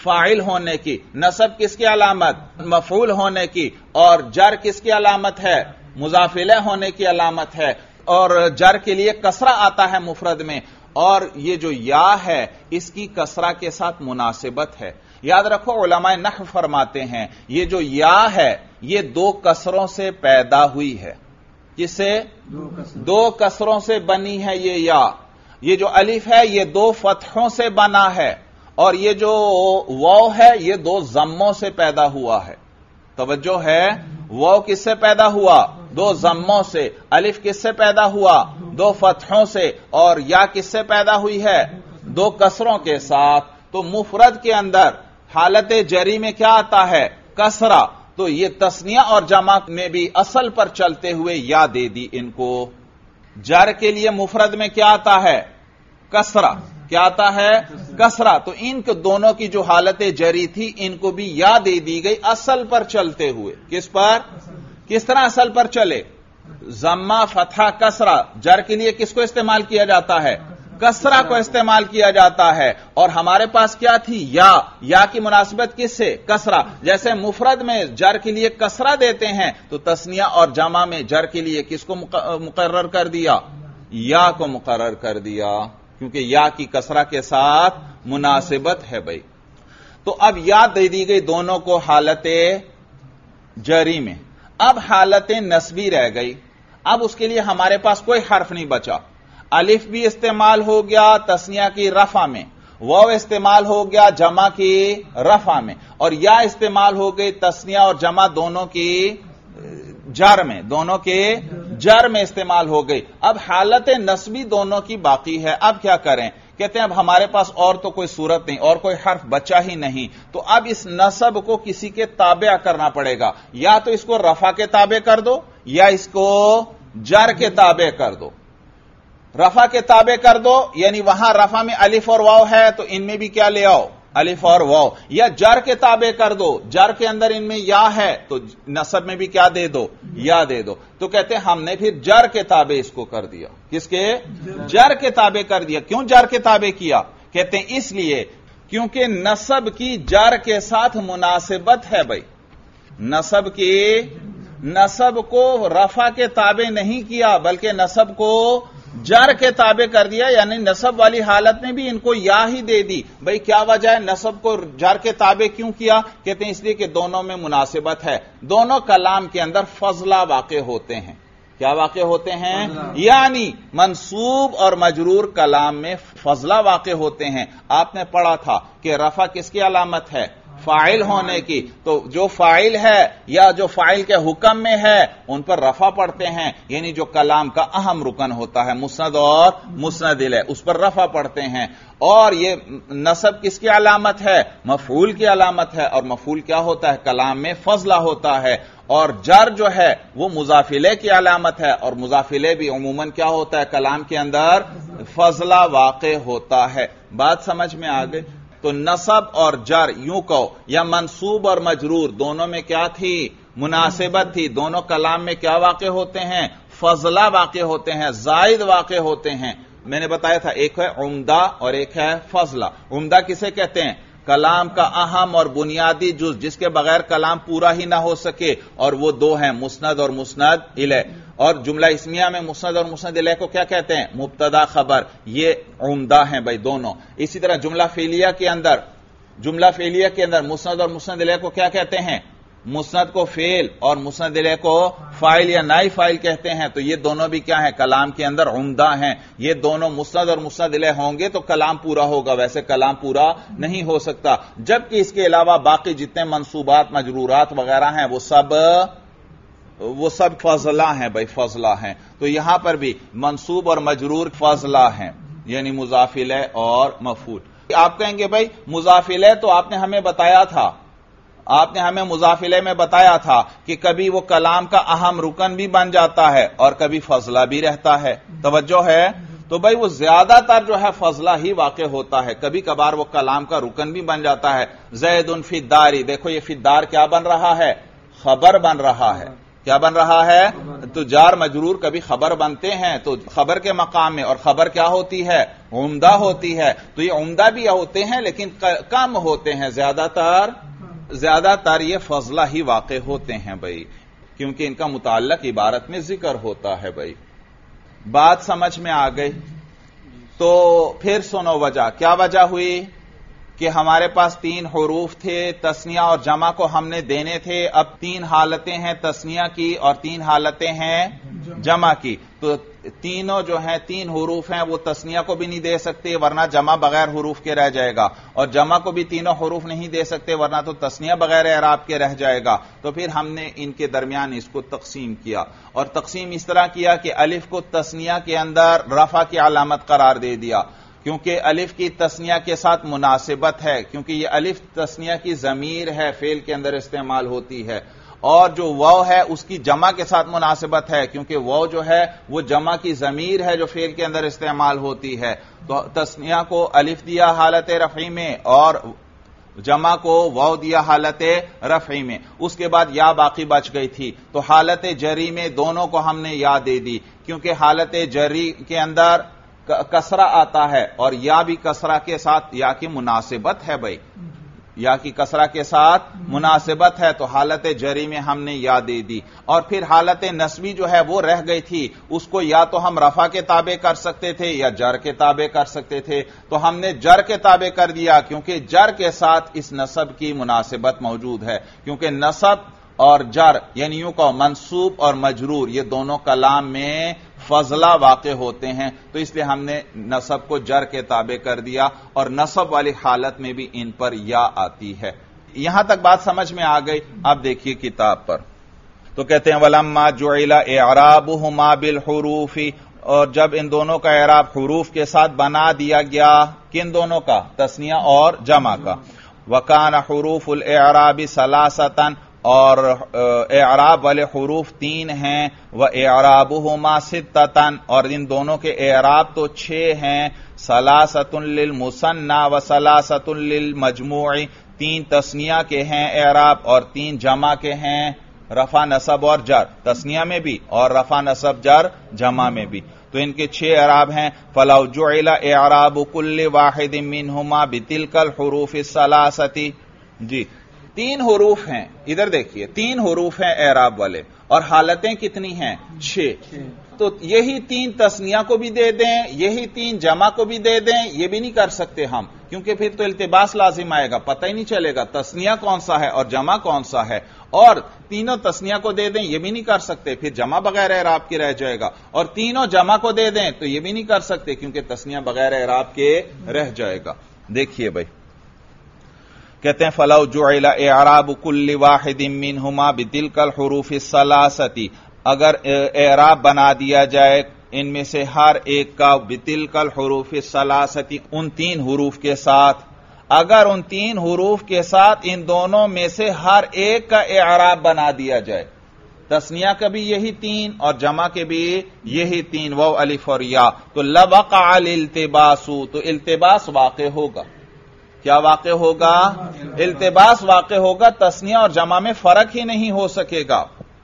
فاعل ہونے کی, نصب کس کی علامت, مفعول ہونے کی, اور جر کس کی علامت ہے, مضاف الیہ ہونے کی علامت ہے, اور جر کے لیے کسرہ آتا ہے مفرد میں, اور یہ جو یا ہے اس کی کسرہ کے ساتھ مناسبت ہے. یاد رکھو علماء نحو فرماتے ہیں یہ جو یا ہے یہ دو کسروں سے پیدا ہوئی ہے. کس سے؟ دو کسروں سے بنی ہے یہ یا. یہ جو الف ہے یہ دو فتحوں سے بنا ہے, اور یہ جو واو ہے یہ دو ضموں سے پیدا ہوا ہے. توجہ ہے, واو کس سے پیدا ہوا, دو ضموں سے. الف کس سے پیدا ہوا, دو فتحوں سے. اور یا کس سے پیدا ہوئی ہے, دو کسروں کے ساتھ. تو مفرد کے اندر حالت جری میں کیا آتا ہے, کسرہ. تو یہ تثنیہ اور جمع میں بھی اصل پر چلتے ہوئے یا دے دی ان کو. جر کے لیے مفرد میں کیا آتا ہے, کسرہ. کیا آتا ہے, کسرہ. تو ان کو دونوں کی جو حالت جری تھی ان کو بھی یا دے دی گئی اصل پر چلتے ہوئے. کس پر, کس طرح اصل پر چلے, ضمہ فتحہ کسرہ. جر کے لیے کس کو استعمال کیا جاتا ہے, کسرہ کو استعمال کیا جاتا ہے. اور ہمارے پاس کیا تھی, یا کی مناسبت کس سے, کسرہ. جیسے مفرد میں جر کے لیے کسرہ دیتے ہیں تو تثنیہ اور جمع میں جر کے لیے کس کو مقرر کر دیا, یا کو مقرر کر دیا, کیونکہ یا کی کسرہ کے ساتھ مناسبت ہے بھائی. تو اب یا دے دی گئی دونوں کو حالت جری میں. اب حالت نسبی رہ گئی. اب اس کے لیے ہمارے پاس کوئی حرف نہیں بچا. الف بھی استعمال ہو گیا تثنیہ کی رفع میں, واو استعمال ہو گیا جمع کی رفع میں, اور یا استعمال ہو گئی تثنیہ اور جمع دونوں کی جر میں, دونوں کے جر میں استعمال ہو گئی. اب حالت نسبی دونوں کی باقی ہے. اب کیا کریں, کہتے ہیں اب ہمارے پاس اور تو کوئی صورت نہیں, اور کوئی حرف بچا ہی نہیں. تو اب اس نصب کو کسی کے تابع کرنا پڑے گا. یا تو اس کو رفع کے تابع کر دو, یا اس کو جر کے تابع کر دو. رفع کے تابع کر دو یعنی وہاں رفع میں الف اور واو ہے تو ان میں بھی کیا لے آؤ, الف اور واو. یا جر کے تابع کر دو, جر کے اندر ان میں یا ہے تو نصب میں بھی کیا دے دو, یا دے دو. تو کہتے ہیں ہم نے پھر جر کے تابع اس کو کر دیا. کس کے, جر کے تابع کر دیا. کیوں جر کے تابع کیا, کہتے ہیں اس لیے کیونکہ نصب کی جر کے ساتھ مناسبت ہے بھائی. نصب کو رفع کے تابع نہیں کیا بلکہ نصب کو جر کے تابع کر دیا, یعنی نصب والی حالت میں بھی ان کو یا ہی دے دی. بھئی کیا وجہ ہے نصب کو جر کے تابع کیوں کیا, کہتے ہیں اس لیے کہ دونوں میں مناسبت ہے. دونوں کلام کے اندر فضلہ واقع ہوتے ہیں. کیا واقع ہوتے ہیں, یعنی منصوب اور مجرور کلام میں فضلہ واقع ہوتے ہیں. آپ نے پڑھا تھا کہ رفع کس کی علامت ہے, فاعل ہونے کی. تو جو فاعل ہے یا جو فاعل کے حکم میں ہے ان پر رفع پڑھتے ہیں, یعنی جو کلام کا اہم رکن ہوتا ہے مسند اور مسند الیہ اس پر رفع پڑھتے ہیں. اور یہ نصب کس کی علامت ہے, مفعول کی علامت ہے. اور مفعول کیا ہوتا ہے, کلام میں فضلہ ہوتا ہے. اور جر جو ہے وہ مضاف الیہ کی علامت ہے, اور مضاف الیہ بھی عموماً کیا ہوتا ہے, کلام کے اندر فضلہ واقع ہوتا ہے. بات سمجھ میں آ گئی. تو نصب اور جر یوں کہو یا منصوب اور مجرور دونوں میں کیا تھی, مناسبت تھی. دونوں کلام میں کیا واقع ہوتے ہیں, فضلہ واقع ہوتے ہیں, زائد واقع ہوتے ہیں. میں نے بتایا تھا ایک ہے عمدہ اور ایک ہے فضلہ. عمدہ کسے کہتے ہیں, کلام کا اہم اور بنیادی جز جس کے بغیر کلام پورا ہی نہ ہو سکے, اور وہ دو ہیں مسند اور مسند الیہ. اور جملہ اسمیہ میں مسند اور مسند الیہ کو کیا کہتے ہیں, مبتدا خبر. یہ عمدہ ہیں بھائی دونوں. اسی طرح جملہ فعلیہ کے اندر مسند اور مسند الیہ کو کیا کہتے ہیں, مسند کو فعل اور مسند الیہ کو فاعل یا نائب فاعل کہتے ہیں. تو یہ دونوں بھی کیا ہیں, کلام کے اندر عمدہ ہیں. یہ دونوں مسند اور مسند الیہ ہوں گے تو کلام پورا ہوگا, ویسے کلام پورا نہیں ہو سکتا. جبکہ اس کے علاوہ باقی جتنے منصوبات مجرورات وغیرہ ہیں وہ سب فضلہ ہیں بھائی, فضلہ ہیں. تو یہاں پر بھی منصوب اور مجرور فضلہ ہیں, یعنی مضاف الیہ اور مفعول. آپ کہیں گے بھائی مضاف الیہ تو آپ نے ہمیں بتایا تھا, مضاف الیہ میں بتایا تھا کہ کبھی وہ کلام کا اہم رکن بھی بن جاتا ہے اور کبھی فضلہ بھی رہتا ہے. توجہ ہے. تو بھائی وہ زیادہ تر جو ہے فضلہ ہی واقع ہوتا ہے. کبھی کبھار وہ کلام کا رکن بھی بن جاتا ہے. زید فی الدار, دیکھو یہ فی الدار کیا بن رہا ہے, خبر بن رہا ہے. کیا بن رہا ہے؟ تو جار مجرور کبھی خبر بنتے ہیں تو خبر کے مقام میں، اور خبر کیا ہوتی ہے؟ عمدہ ہوتی ہے. تو یہ عمدہ بھی ہوتے ہیں لیکن کم ہوتے ہیں، زیادہ تر یہ فضلہ ہی واقع ہوتے ہیں بھائی، کیونکہ ان کا متعلق عبارت میں ذکر ہوتا ہے بھائی. بات سمجھ میں آ گئی؟ تو پھر سنو وجہ. کیا وجہ ہوئی؟ کہ ہمارے پاس 3 حروف تھے، تثنیہ اور جمع کو ہم نے دینے تھے. اب 3 حالتیں ہیں تثنیہ کی اور 3 حالتیں ہیں جمع کی. تو تینوں جو ہیں 3 حروف ہیں وہ تثنیہ کو بھی نہیں دے سکتے ورنہ جمع بغیر حروف کے رہ جائے گا، اور جمع کو بھی تینوں حروف نہیں دے سکتے ورنہ تو تثنیہ بغیر اعراب کے رہ جائے گا. تو پھر ہم نے ان کے درمیان اس کو تقسیم کیا، اور تقسیم اس طرح کیا کہ الف کو تثنیہ کے اندر رفع کی علامت قرار دے دیا، کیونکہ الف کی تثنیہ کے ساتھ مناسبت ہے، کیونکہ یہ الف تثنیہ کی ضمیر ہے، فعل کے اندر استعمال ہوتی ہے. اور جو واو ہے اس کی جمع کے ساتھ مناسبت ہے، کیونکہ واو جو ہے وہ جمع کی ضمیر ہے جو فعل کے اندر استعمال ہوتی ہے. تو تثنیہ کو الف دیا حالت رفعی میں اور جمع کو واو دیا حالت رفعی میں. اس کے بعد یا باقی بچ گئی تھی، تو حالت جری میں دونوں کو ہم نے یا دے دی، کیونکہ حالت جری کے اندر کسرہ آتا ہے اور یا بھی کسرہ کے ساتھ یا کی مناسبت ہے بھائی، یا کی کسرہ کے ساتھ مناسبت ہے، تو حالت جری میں ہم نے یا دے دی. اور پھر حالت نسبی جو ہے وہ رہ گئی تھی، اس کو یا تو ہم رفع کے تابع کر سکتے تھے یا جر کے تابع کر سکتے تھے. تو ہم نے جر کے تابع کر دیا، کیونکہ جر کے ساتھ اس نسب کی مناسبت موجود ہے، کیونکہ نسب اور جر یعنی یوں کہ منصوب اور مجرور یہ دونوں کلام میں فضلہ واقع ہوتے ہیں، تو اس لیے ہم نے نصب کو جر کے تابع کر دیا، اور نصب والی حالت میں بھی ان پر یا آتی ہے. یہاں تک بات سمجھ میں آ گئی؟ اب دیکھیے کتاب پر، تو کہتے ہیں وَلَمَّا جُعِلَ إِعْرَابُهُمَا بِالْحُرُوفِ، اور جب ان دونوں کا اعراب حروف کے ساتھ بنا دیا گیا. کن دونوں کا؟ تثنیہ اور جمع کا. وَكَانَ حُرُوفُ الْإِعْرَابِ ثَلَاثَةً، اور اعراب والے حروف 3 ہیں. وَإِعْرَابُهُمَا سِتَّةً، اور ان دونوں کے اعراب تو 6 ہیں. ثَلَاثَةٌ لِلْمُثَنَّى وَثَلَاثَةٌ لِلْمَجْمُوعِ، 3 تثنیہ کے ہیں اعراب اور 3 جمع کے ہیں، رفع نصب اور جر، تثنیہ میں بھی اور رفع نصب جر جمع میں بھی. تو ان کے 6 اعراب ہیں. فَلَوْ جُعِلَ إِعْرَابُ كُلِّ وَاحِدٍ مِّنْهُمَا بِتِلْكَ الْحُرُوفِ الثَّلَاثَةِ. جی 3 حروف ہیں، ادھر دیکھیے 3 حروف ہیں اعراب والے، اور حالتیں کتنی ہیں؟ 6. تو یہی 3 تثنیہ کو بھی دے دیں، یہی 3 جمع کو بھی دے دیں، یہ بھی نہیں کر سکتے ہم، کیونکہ پھر تو التباس لازم آئے گا، پتہ ہی نہیں چلے گا تثنیہ کون سا ہے اور جمع کون سا ہے. اور تینوں تثنیہ کو دے دیں، یہ بھی نہیں کر سکتے، پھر جمع بغیر اعراب کے رہ جائے گا. اور تینوں جمع کو دے دیں تو یہ بھی نہیں کر سکتے، کیونکہ تثنیہ بغیر اعراب کے رہ جائے گا. دیکھیے بھائی کہتے ہیں فَلَوْ جُعِلَ إِعْرَابُ كُلِّ وَاحِدٍ مِّنْهُمَا بِتِلْكَ الْحُرُوفِ الثَّلَاثَةِ، اگر اعراب بنا دیا جائے ان میں سے ہر ایک کا بِتِلْكَ الْحُرُوفِ الثَّلَاثَةِ، ان 3 حروف کے ساتھ، اگر ان 3 حروف کے ساتھ ان دونوں میں سے ہر ایک کا اعراب بنا دیا جائے، تثنیہ کا بھی یہی 3 اور جمع کے بھی یہی 3 واو الف اور یا، تو لَوَقَعَ الْالْتِبَاسُ، تو التباس واقع ہوگا. کیا واقع ہوگا؟ التباس واقع ہوگا، تثنیہ اور جمع میں فرق ہی نہیں ہو سکے گا.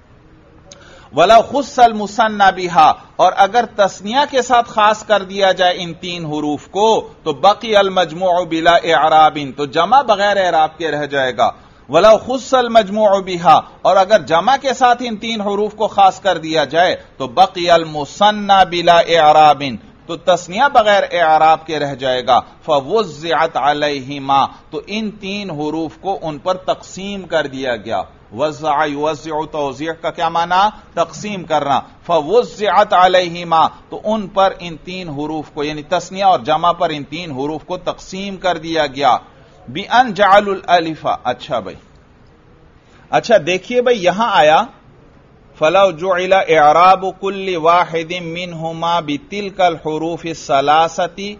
وَلَوْ خُصَّ الْمُثَنَّى بِهَا، اور اگر تثنیہ کے ساتھ خاص کر دیا جائے ان 3 حروف کو تو بقی المجموع بلا اعراب، تو جمع بغیر اعراب کے رہ جائے گا. وَلَوْ خُصَّ الْمَجْمُوعُ بِهَا، اور اگر جمع کے ساتھ ان 3 حروف کو خاص کر دیا جائے تو بقی المثنى بلا اعراب، تو تثنیہ بغیر اعراب کے رہ جائے گا. فَوُزِّعَتْ عَلَيْهِمَا، تو ان 3 حروف کو ان پر تقسیم کر دیا گیا. وزع یوزع توزیع کا کیا معنی؟ تقسیم کرنا. فَوُزِّعَتْ عَلَيْهِمَا، تو ان پر ان 3 حروف کو یعنی تثنیہ اور جمع پر ان 3 حروف کو تقسیم کر دیا گیا. بِأَنْ جَعَلُوا الْأَلِفَ، اچھا بھائی، اچھا دیکھیے بھائی یہاں آیا فَلَوْ جُعِلَ إِعْرَابُ كُلِّ وَاحِدٍ مِّنْهُمَا بِتِلْكَ الْحُرُوفِ الثَّلَاثَةِ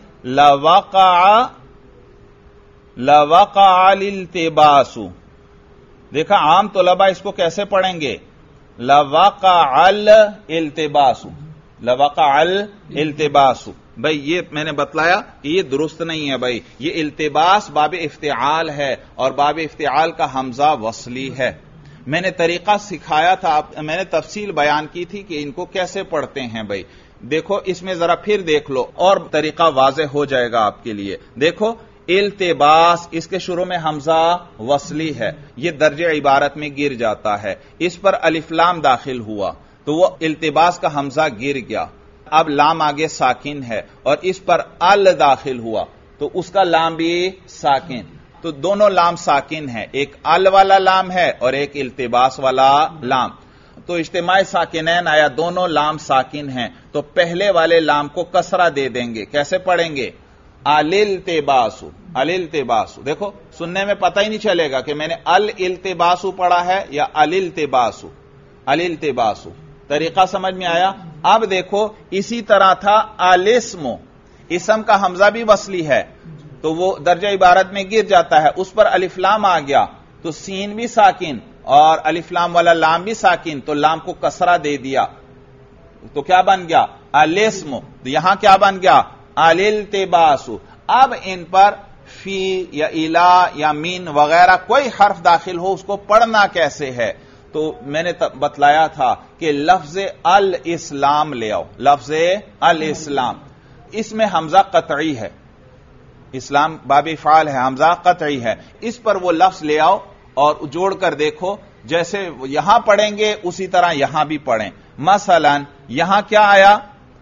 لَوَقَعَ الْالْتِبَاسُ. دیکھا عام طلباء اس کو کیسے پڑھیں گے؟ لَوَقَعَ الْالْتِبَاسُ، لَوَقَعَ الْالْتِبَاسُ. بھائی یہ میں نے بتلایا کہ یہ درست نہیں ہے بھائی، یہ التباس باب افتعال ہے اور باب افتعال کا حمزہ وصلی ہے. میں نے طریقہ سکھایا تھا، میں نے تفصیل بیان کی تھی کہ ان کو کیسے پڑھتے ہیں بھائی. دیکھو اس میں ذرا پھر دیکھ لو اور طریقہ واضح ہو جائے گا آپ کے لیے. دیکھو التباس، اس کے شروع میں حمزہ وصلی ہے، یہ درجہ عبارت میں گر جاتا ہے، اس پر الف لام داخل ہوا تو وہ التباس کا حمزہ گر گیا. اب لام آگے ساکن ہے اور اس پر ال داخل ہوا تو اس کا لام بھی ساکن، تو دونوں لام ساکن ہیں، ایک ال والا لام ہے اور ایک التباس والا لام. تو اجتماع ساکنین آیا، دونوں لام ساکن ہیں تو پہلے والے لام کو کسرہ دے دیں گے. کیسے پڑھیں گے؟ الالتباسو، الالتباسو. دیکھو سننے میں پتہ ہی نہیں چلے گا کہ میں نے الالتباسو پڑھا ہے یا الالتباسو. الالتباسو طریقہ سمجھ میں آیا؟ اب دیکھو اسی طرح تھا الاسم، اسم کا حمزہ بھی وصلی ہے تو وہ درجہ عبارت میں گر جاتا ہے، اس پر الف لام آ گیا تو سین بھی ساکن اور الف لام والا لام بھی ساکن، تو لام کو کسرہ دے دیا تو کیا بن گیا؟ الاسم. تو یہاں کیا بن گیا؟ الالتباسو. اب ان پر فی یا الا یا مین وغیرہ کوئی حرف داخل ہو اس کو پڑھنا کیسے ہے؟ تو میں نے بتلایا تھا کہ لفظ الاسلام لے آؤ. لفظ الاسلام اس میں حمزہ قطعی ہے، اسلام باب فعال ہے، حمزہ قطعی ہے، اس پر وہ لفظ لے آؤ اور جوڑ کر دیکھو جیسے یہاں پڑھیں گے اسی طرح یہاں بھی پڑھیں. مثلا یہاں کیا آیا؟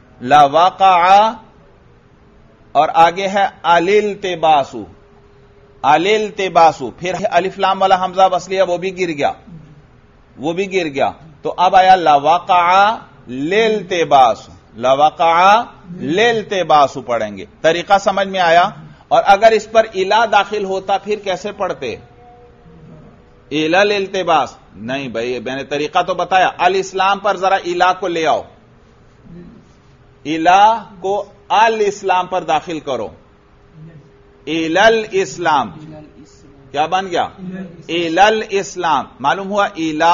لوقع اور آگے ہے الالتباسو، الالتباسو، پھر الف لام والا حمزہ وصلی ہے وہ بھی گر گیا، وہ بھی گر گیا. تو اب آیا لوقع للتباسو، لوقع للتباسو پڑھیں گے. طریقہ سمجھ میں آیا؟ اور اگر اس پر الا داخل ہوتا پھر کیسے پڑھتے؟ الا للتباس نہیں بھائی، میں نے طریقہ تو بتایا. الاسلام پر ذرا الا کو لے آؤ، الا کو الاسلام پر داخل کرو. الاسلام کیا بن گیا؟ الاسلام. معلوم ہوا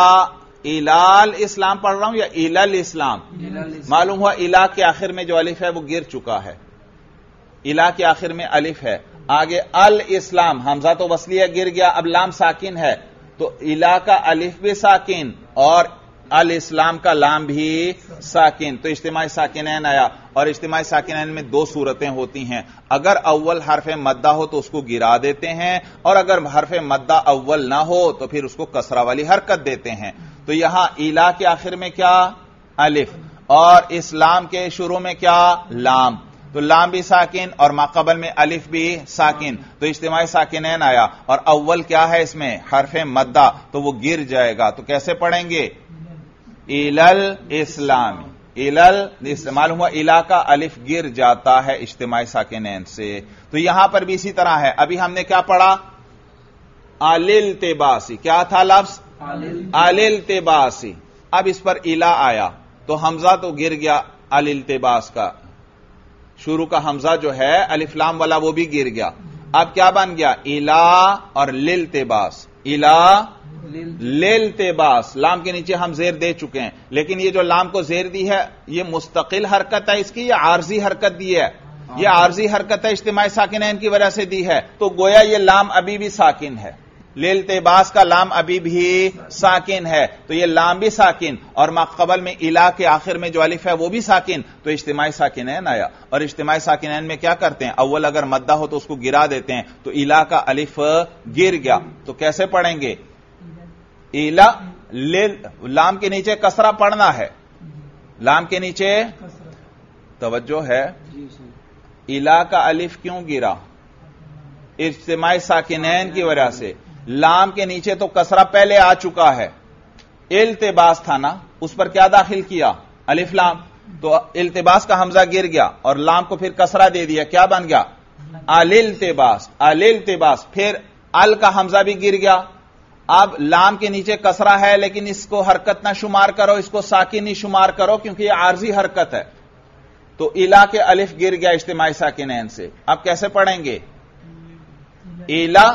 الال اسلام پڑھ رہا ہوں یا الاسلام؟ معلوم ہوا الا کے آخر میں جو الف ہے وہ گر چکا ہے، الا کے آخر میں الف ہے. آگے الاسلام حمزہ تو وصلیہ گر گیا، اب لام ساکن ہے تو الا کا الف بھی ساکن اور الاسلام کا لام بھی ساکن، تو اجتماع ساکنین آیا. اور اجتماع ساکنین میں دو صورتیں ہوتی ہیں، اگر اول حرف مدہ ہو تو اس کو گرا دیتے ہیں اور اگر حرف مدہ اول نہ ہو تو پھر اس کو کسرہ والی حرکت دیتے ہیں. تو یہاں الا کے آخر میں کیا؟ الف، اور اسلام کے شروع میں کیا؟ لام، تو لام بھی ساکن اور ماقبل میں الف بھی ساکن، تو اجتماع ساکنین آیا. اور اول کیا ہے اس میں؟ حرف مدہ، تو وہ گر جائے گا. تو کیسے پڑھیں گے؟ الال اسلام، الال معلوم ہوا الا کا الف گر جاتا ہے اجتماع ساکنین سے. تو یہاں پر بھی اسی طرح ہے. ابھی ہم نے کیا پڑھا؟ الالتباسی، کیا تھا لفظ؟ الالتباسی. اب اس پر الا آیا تو حمزہ تو گر گیا، الالتباس کا شروع کا حمزہ جو ہے الف لام والا وہ بھی گر گیا. اب کیا بن گیا؟ الا اور للتباس، الا للتباس. لام کے نیچے ہم زیر دے چکے ہیں، لیکن یہ جو لام کو زیر دی ہے یہ مستقل حرکت ہے اس کی یا عارضی حرکت دی ہے؟ یہ عارضی حرکت ہے، اجتماع ساکنین کی وجہ سے دی ہے. تو گویا یہ لام ابھی بھی ساکن ہے، للتباس کا لام ابھی بھی ساکن ہے، تو یہ لام بھی ساکن اور ماقبل میں الا کے آخر میں جو الف ہے وہ بھی ساکن، تو اجتماع ساکنین آیا. اور اجتماع ساکنین میں کیا کرتے ہیں؟ اول اگر مدہ ہو تو اس کو گرا دیتے ہیں، تو الا کا الف گر گیا. تو کیسے پڑھیں گے؟ الا لام کے نیچے کسرہ پڑھنا ہے، لام کے نیچے توجہ ہے. الا کا الف کیوں گرا؟ اجتماع ساکنین کی وجہ سے. لام کے نیچے تو کسرہ پہلے آ چکا ہے، التباس تھا نا، اس پر کیا داخل کیا؟ الف لام، تو التباس کا حمزہ گر گیا اور لام کو پھر کسرہ دے دیا، کیا بن گیا؟ الالتباس. الالتباس پھر ال کا حمزہ بھی گر گیا. اب لام کے نیچے کسرہ ہے لیکن اس کو حرکت نہ شمار کرو، اس کو ساکن ہی شمار کرو کیونکہ یہ عارضی حرکت ہے. تو الا کے الف گر گیا اجتماع ساکنین سے. اب کیسے پڑھیں گے؟ الا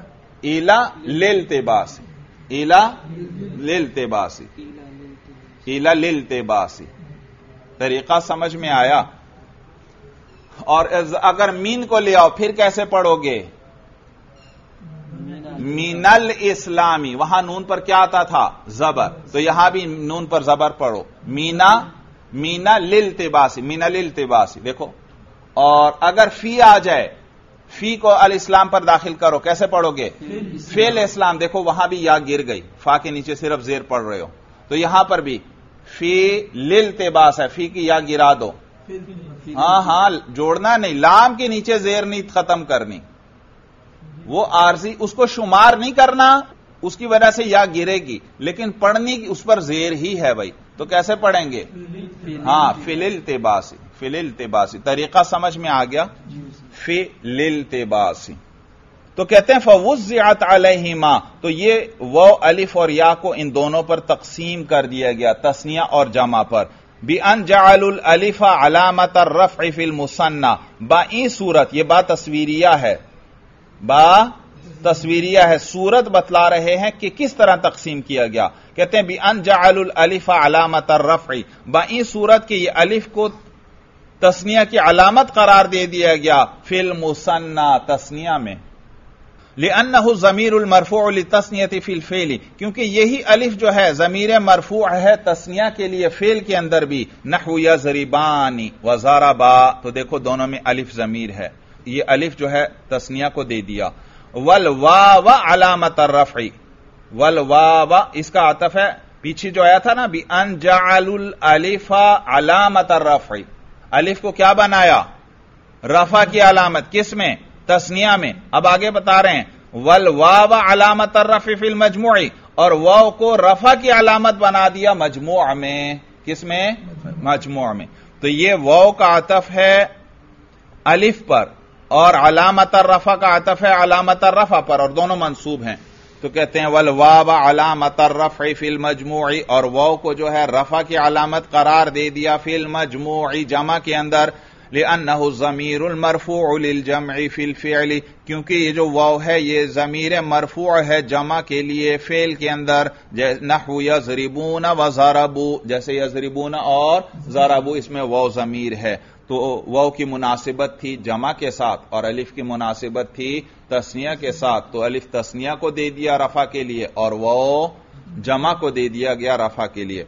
للتباس، الا للتباس، الا للتباس. طریقہ سمجھ میں آیا؟ اور اگر مین کو لے آؤ پھر کیسے پڑھو گے؟ من الاسلامی، وہاں نون پر کیا آتا تھا؟ زبر، تو یہاں بھی نون پر زبر پڑھو، مینا للتباسی، من الالتباسی، دیکھو. اور اگر فی آ جائے، فی کو الاسلام پر داخل کرو، کیسے پڑھو گے؟ فی الاسلام. دیکھو وہاں بھی یا گر گئی، فا کے نیچے صرف زیر پڑھ رہے ہو، تو یہاں پر بھی فی للتباس ہے، فی کی یا گرا دو. ہاں جوڑنا نہیں، لام کے نیچے زیر نہیں ختم کرنی، وہ عارضی، اس کو شمار نہیں کرنا، اس کی وجہ سے یا گرے گی، لیکن پڑھنی اس پر زیر ہی ہے بھائی، تو کیسے پڑھیں گے؟ ہاں فی الالتباسی، فی الالتباسی. طریقہ سمجھ میں آ گیا؟ فی الالتباسی. تو کہتے ہیں فوزعت علیہما، تو یہ واو الف اور یا کو ان دونوں پر تقسیم کر دیا گیا، تثنیہ اور جمع پر. بِأَنْ جَعَلُوا الْأَلِفَ عَلَامَةَ الرَّفْعِ فِي الْمُثَنَّى، با صورت، یہ با تصویریہ ہے، با تصویریہ ہے، صورت بتلا رہے ہیں کہ کس طرح تقسیم کیا گیا. کہتے ہیں بِأَنْ جَعَلُوا الْأَلِفَ عَلَامَةَ الرَّفْعِ، با صورت کہ یہ الف کو تثنیہ کی علامت قرار دے دیا گیا، فی المثنى، تثنیہ میں. لِأَنَّهُ ضمیر المرفوع للتثنیة فی الفعل، کیونکہ یہی الف جو ہے ضمیر مرفوع ہے تثنیہ کے لیے فعل کے اندر بھی. نحو یضربان وضربا، تو دیکھو دونوں میں الف ضمیر ہے، یہ الف جو ہے تثنیہ کو دے دیا. والواو علامت الرفع، والواو اس کا عطف ہے، پیچھے جو آیا تھا نا بِأَنْ جَعَلُوا الْأَلِفَ عَلَامَةَ الرَّفْعِ، الف کو کیا بنایا؟ رفع کی علامت. کس میں؟ تثنیہ میں. اب آگے بتا رہے ہیں والواو علامت الرفع فی المجموع، اور واو کو رفع کی علامت بنا دیا مجموع میں. کس میں؟ مجموع میں. تو یہ واو کا عطف ہے الف پر، اور علامت الرفع کا عطف ہے علامت الرفع پر، اور دونوں منصوب ہیں. تو کہتے ہیں والواو علامت الرفع فی المجموع، اور واو کو جو ہے رفع کی علامت قرار دے دیا فی المجموع، جمع کے اندر. لِأَنَّهُ الضمیر المرفوع للجمع فی الفعل، کیونکہ یہ جو واو ہے یہ ضمیر مرفوع ہے جمع کے لیے فعل کے اندر. نحو یضربون وضربوا، جیسے یضربون اور ضربوا، اس میں واو ضمیر ہے، تو واو کی مناسبت تھی جمع کے ساتھ اور الف کی مناسبت تھی تثنیہ کے ساتھ، تو الف تثنیہ کو دے دیا رفع کے لیے اور واو جمع کو دے دیا گیا رفع کے لیے.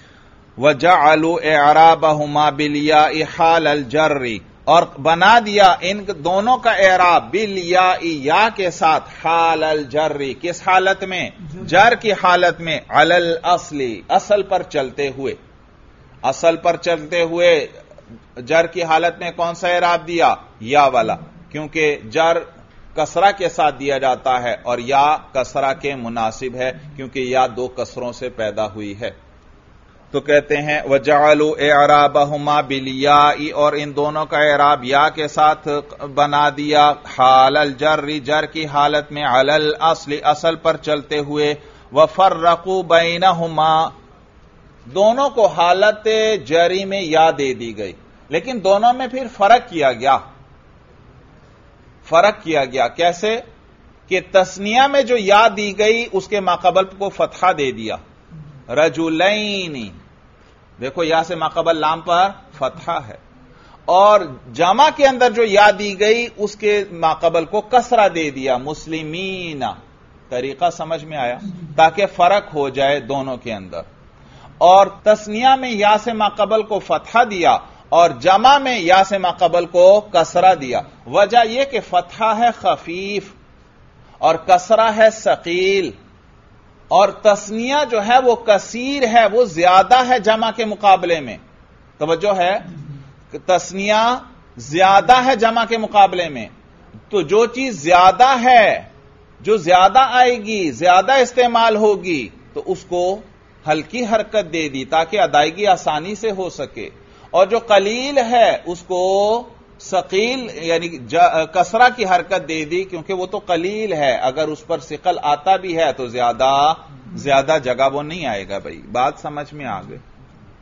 وَجَعَلُوا إِعْرَابَهُمَا بِالْيَاءِ حَالَ الْجَرِّ، اور بنا دیا ان دونوں کا اعراب بالياء، یا کے ساتھ، حال الجر، کس حالت میں؟ جر کی حالت میں. علی الاصل، اصل پر چلتے ہوئے، اصل پر چلتے ہوئے جر کی حالت میں کون سا اعراب دیا؟ یا والا، کیونکہ جر کسرہ کے ساتھ دیا جاتا ہے اور یا کسرہ کے مناسب ہے، کیونکہ یا دو کسروں سے پیدا ہوئی ہے. تو کہتے ہیں وَجَعَلُوا إِعْرَابَهُمَا بِالْيَاءِ، اور ان دونوں کا اعراب یا کے ساتھ بنا دیا حال الجر، جر کی حالت میں، علی الاصل، اصل پر چلتے ہوئے. وَفَرَّقُوا بَيْنَهُمَا، دونوں کو حالت جری میں یا دے دی گئی، لیکن دونوں میں پھر فرق کیا گیا. فرق کیا گیا کیسے؟ کہ تثنیہ میں جو یا دی گئی اس کے ماقبل کو فتحہ دے دیا، رجلین، دیکھو یا سے ماقبل لام پر فتحہ ہے، اور جمع کے اندر جو یا دی گئی اس کے ماقبل کو کسرہ دے دیا، مسلمین. طریقہ سمجھ میں آیا؟ تاکہ فرق ہو جائے دونوں کے اندر. اور تثنیہ میں یا سے ماقبل کو فتحہ دیا اور جمع میں یا سے ماقبل کو کسرہ دیا. وجہ یہ کہ فتحہ ہے خفیف اور کسرہ ہے ثقیل، اور تثنیہ جو ہے وہ کثیر ہے، وہ زیادہ ہے جمع کے مقابلے میں. توجہ ہے، تثنیہ زیادہ ہے جمع کے مقابلے میں، تو جو چیز زیادہ ہے، جو زیادہ آئے گی، زیادہ استعمال ہوگی، تو اس کو ہلکی حرکت دے دی تاکہ ادائیگی آسانی سے ہو سکے، اور جو قلیل ہے اس کو ثقیل یعنی کسرہ کی حرکت دے دی، کیونکہ وہ تو قلیل ہے، اگر اس پر ثقل آتا بھی ہے تو زیادہ جگہ وہ نہیں آئے گا. بھائی بات سمجھ میں آ گئی؟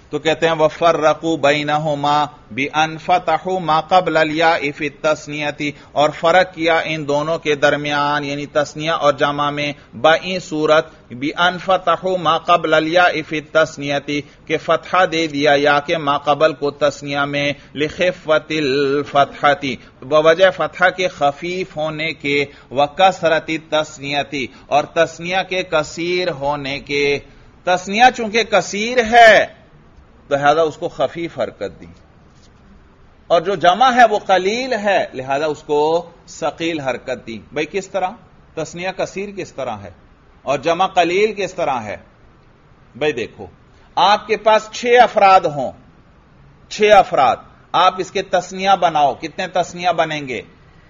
تو کہتے ہیں وفرقوا بینہما بان فتحوا ما قبل الیاء فی التثنیۃ، اور فرق کیا ان دونوں کے درمیان یعنی تثنیہ اور جمع میں بائیں صورت بان فتحوا ما قبل الیاء فی التثنیۃ، کہ فتحہ دے دیا یا کے ما قبل کو تثنیہ میں لخفۃ الفتحۃ، بوجہ فتحہ کے خفیف ہونے کے، وکثرۃ التثنیۃ، اور تثنیہ کے کثیر ہونے کے۔ تثنیہ چونکہ کثیر ہے تو لہذا اس کو خفیف حرکت دی، اور جو جمع ہے وہ قلیل ہے لہذا اس کو ثقیل حرکت دی۔ بھئی کس طرح؟ تثنیہ کثیر کس طرح ہے اور جمع قلیل کس طرح ہے؟ بھئی دیکھو، آپ کے پاس 6 افراد ہوں، 6 افراد، آپ اس کے تثنیہ بناؤ، کتنے تثنیہ بنیں گے؟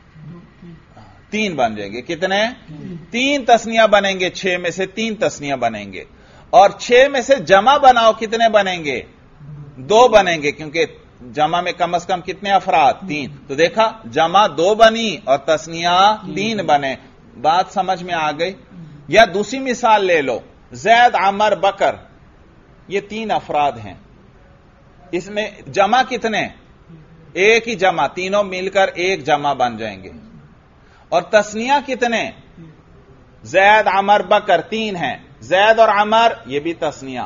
3 بن جائیں گے۔ کتنے؟ 3 تثنیہ بنیں گے، 6 میں سے 3 تثنیہ بنیں گے، اور 6 میں سے جمع بناؤ، کتنے بنیں گے؟ 2 بنیں گے، کیونکہ جمع میں کم از کم کتنے افراد؟ 3۔ تو دیکھا، جمع 2 بنی اور تثنیہ 3 بنے۔ بات سمجھ میں آ گئی؟ یا دوسری مثال لے لو، زید، عمر، بکر، یہ 3 افراد ہیں، اس میں جمع کتنے؟ ایک ہی جمع، تینوں مل کر ایک جمع بن جائیں گے، اور تثنیہ کتنے؟ زید، عمر، بکر 3 ہیں، زید اور عمر یہ بھی تثنیہ،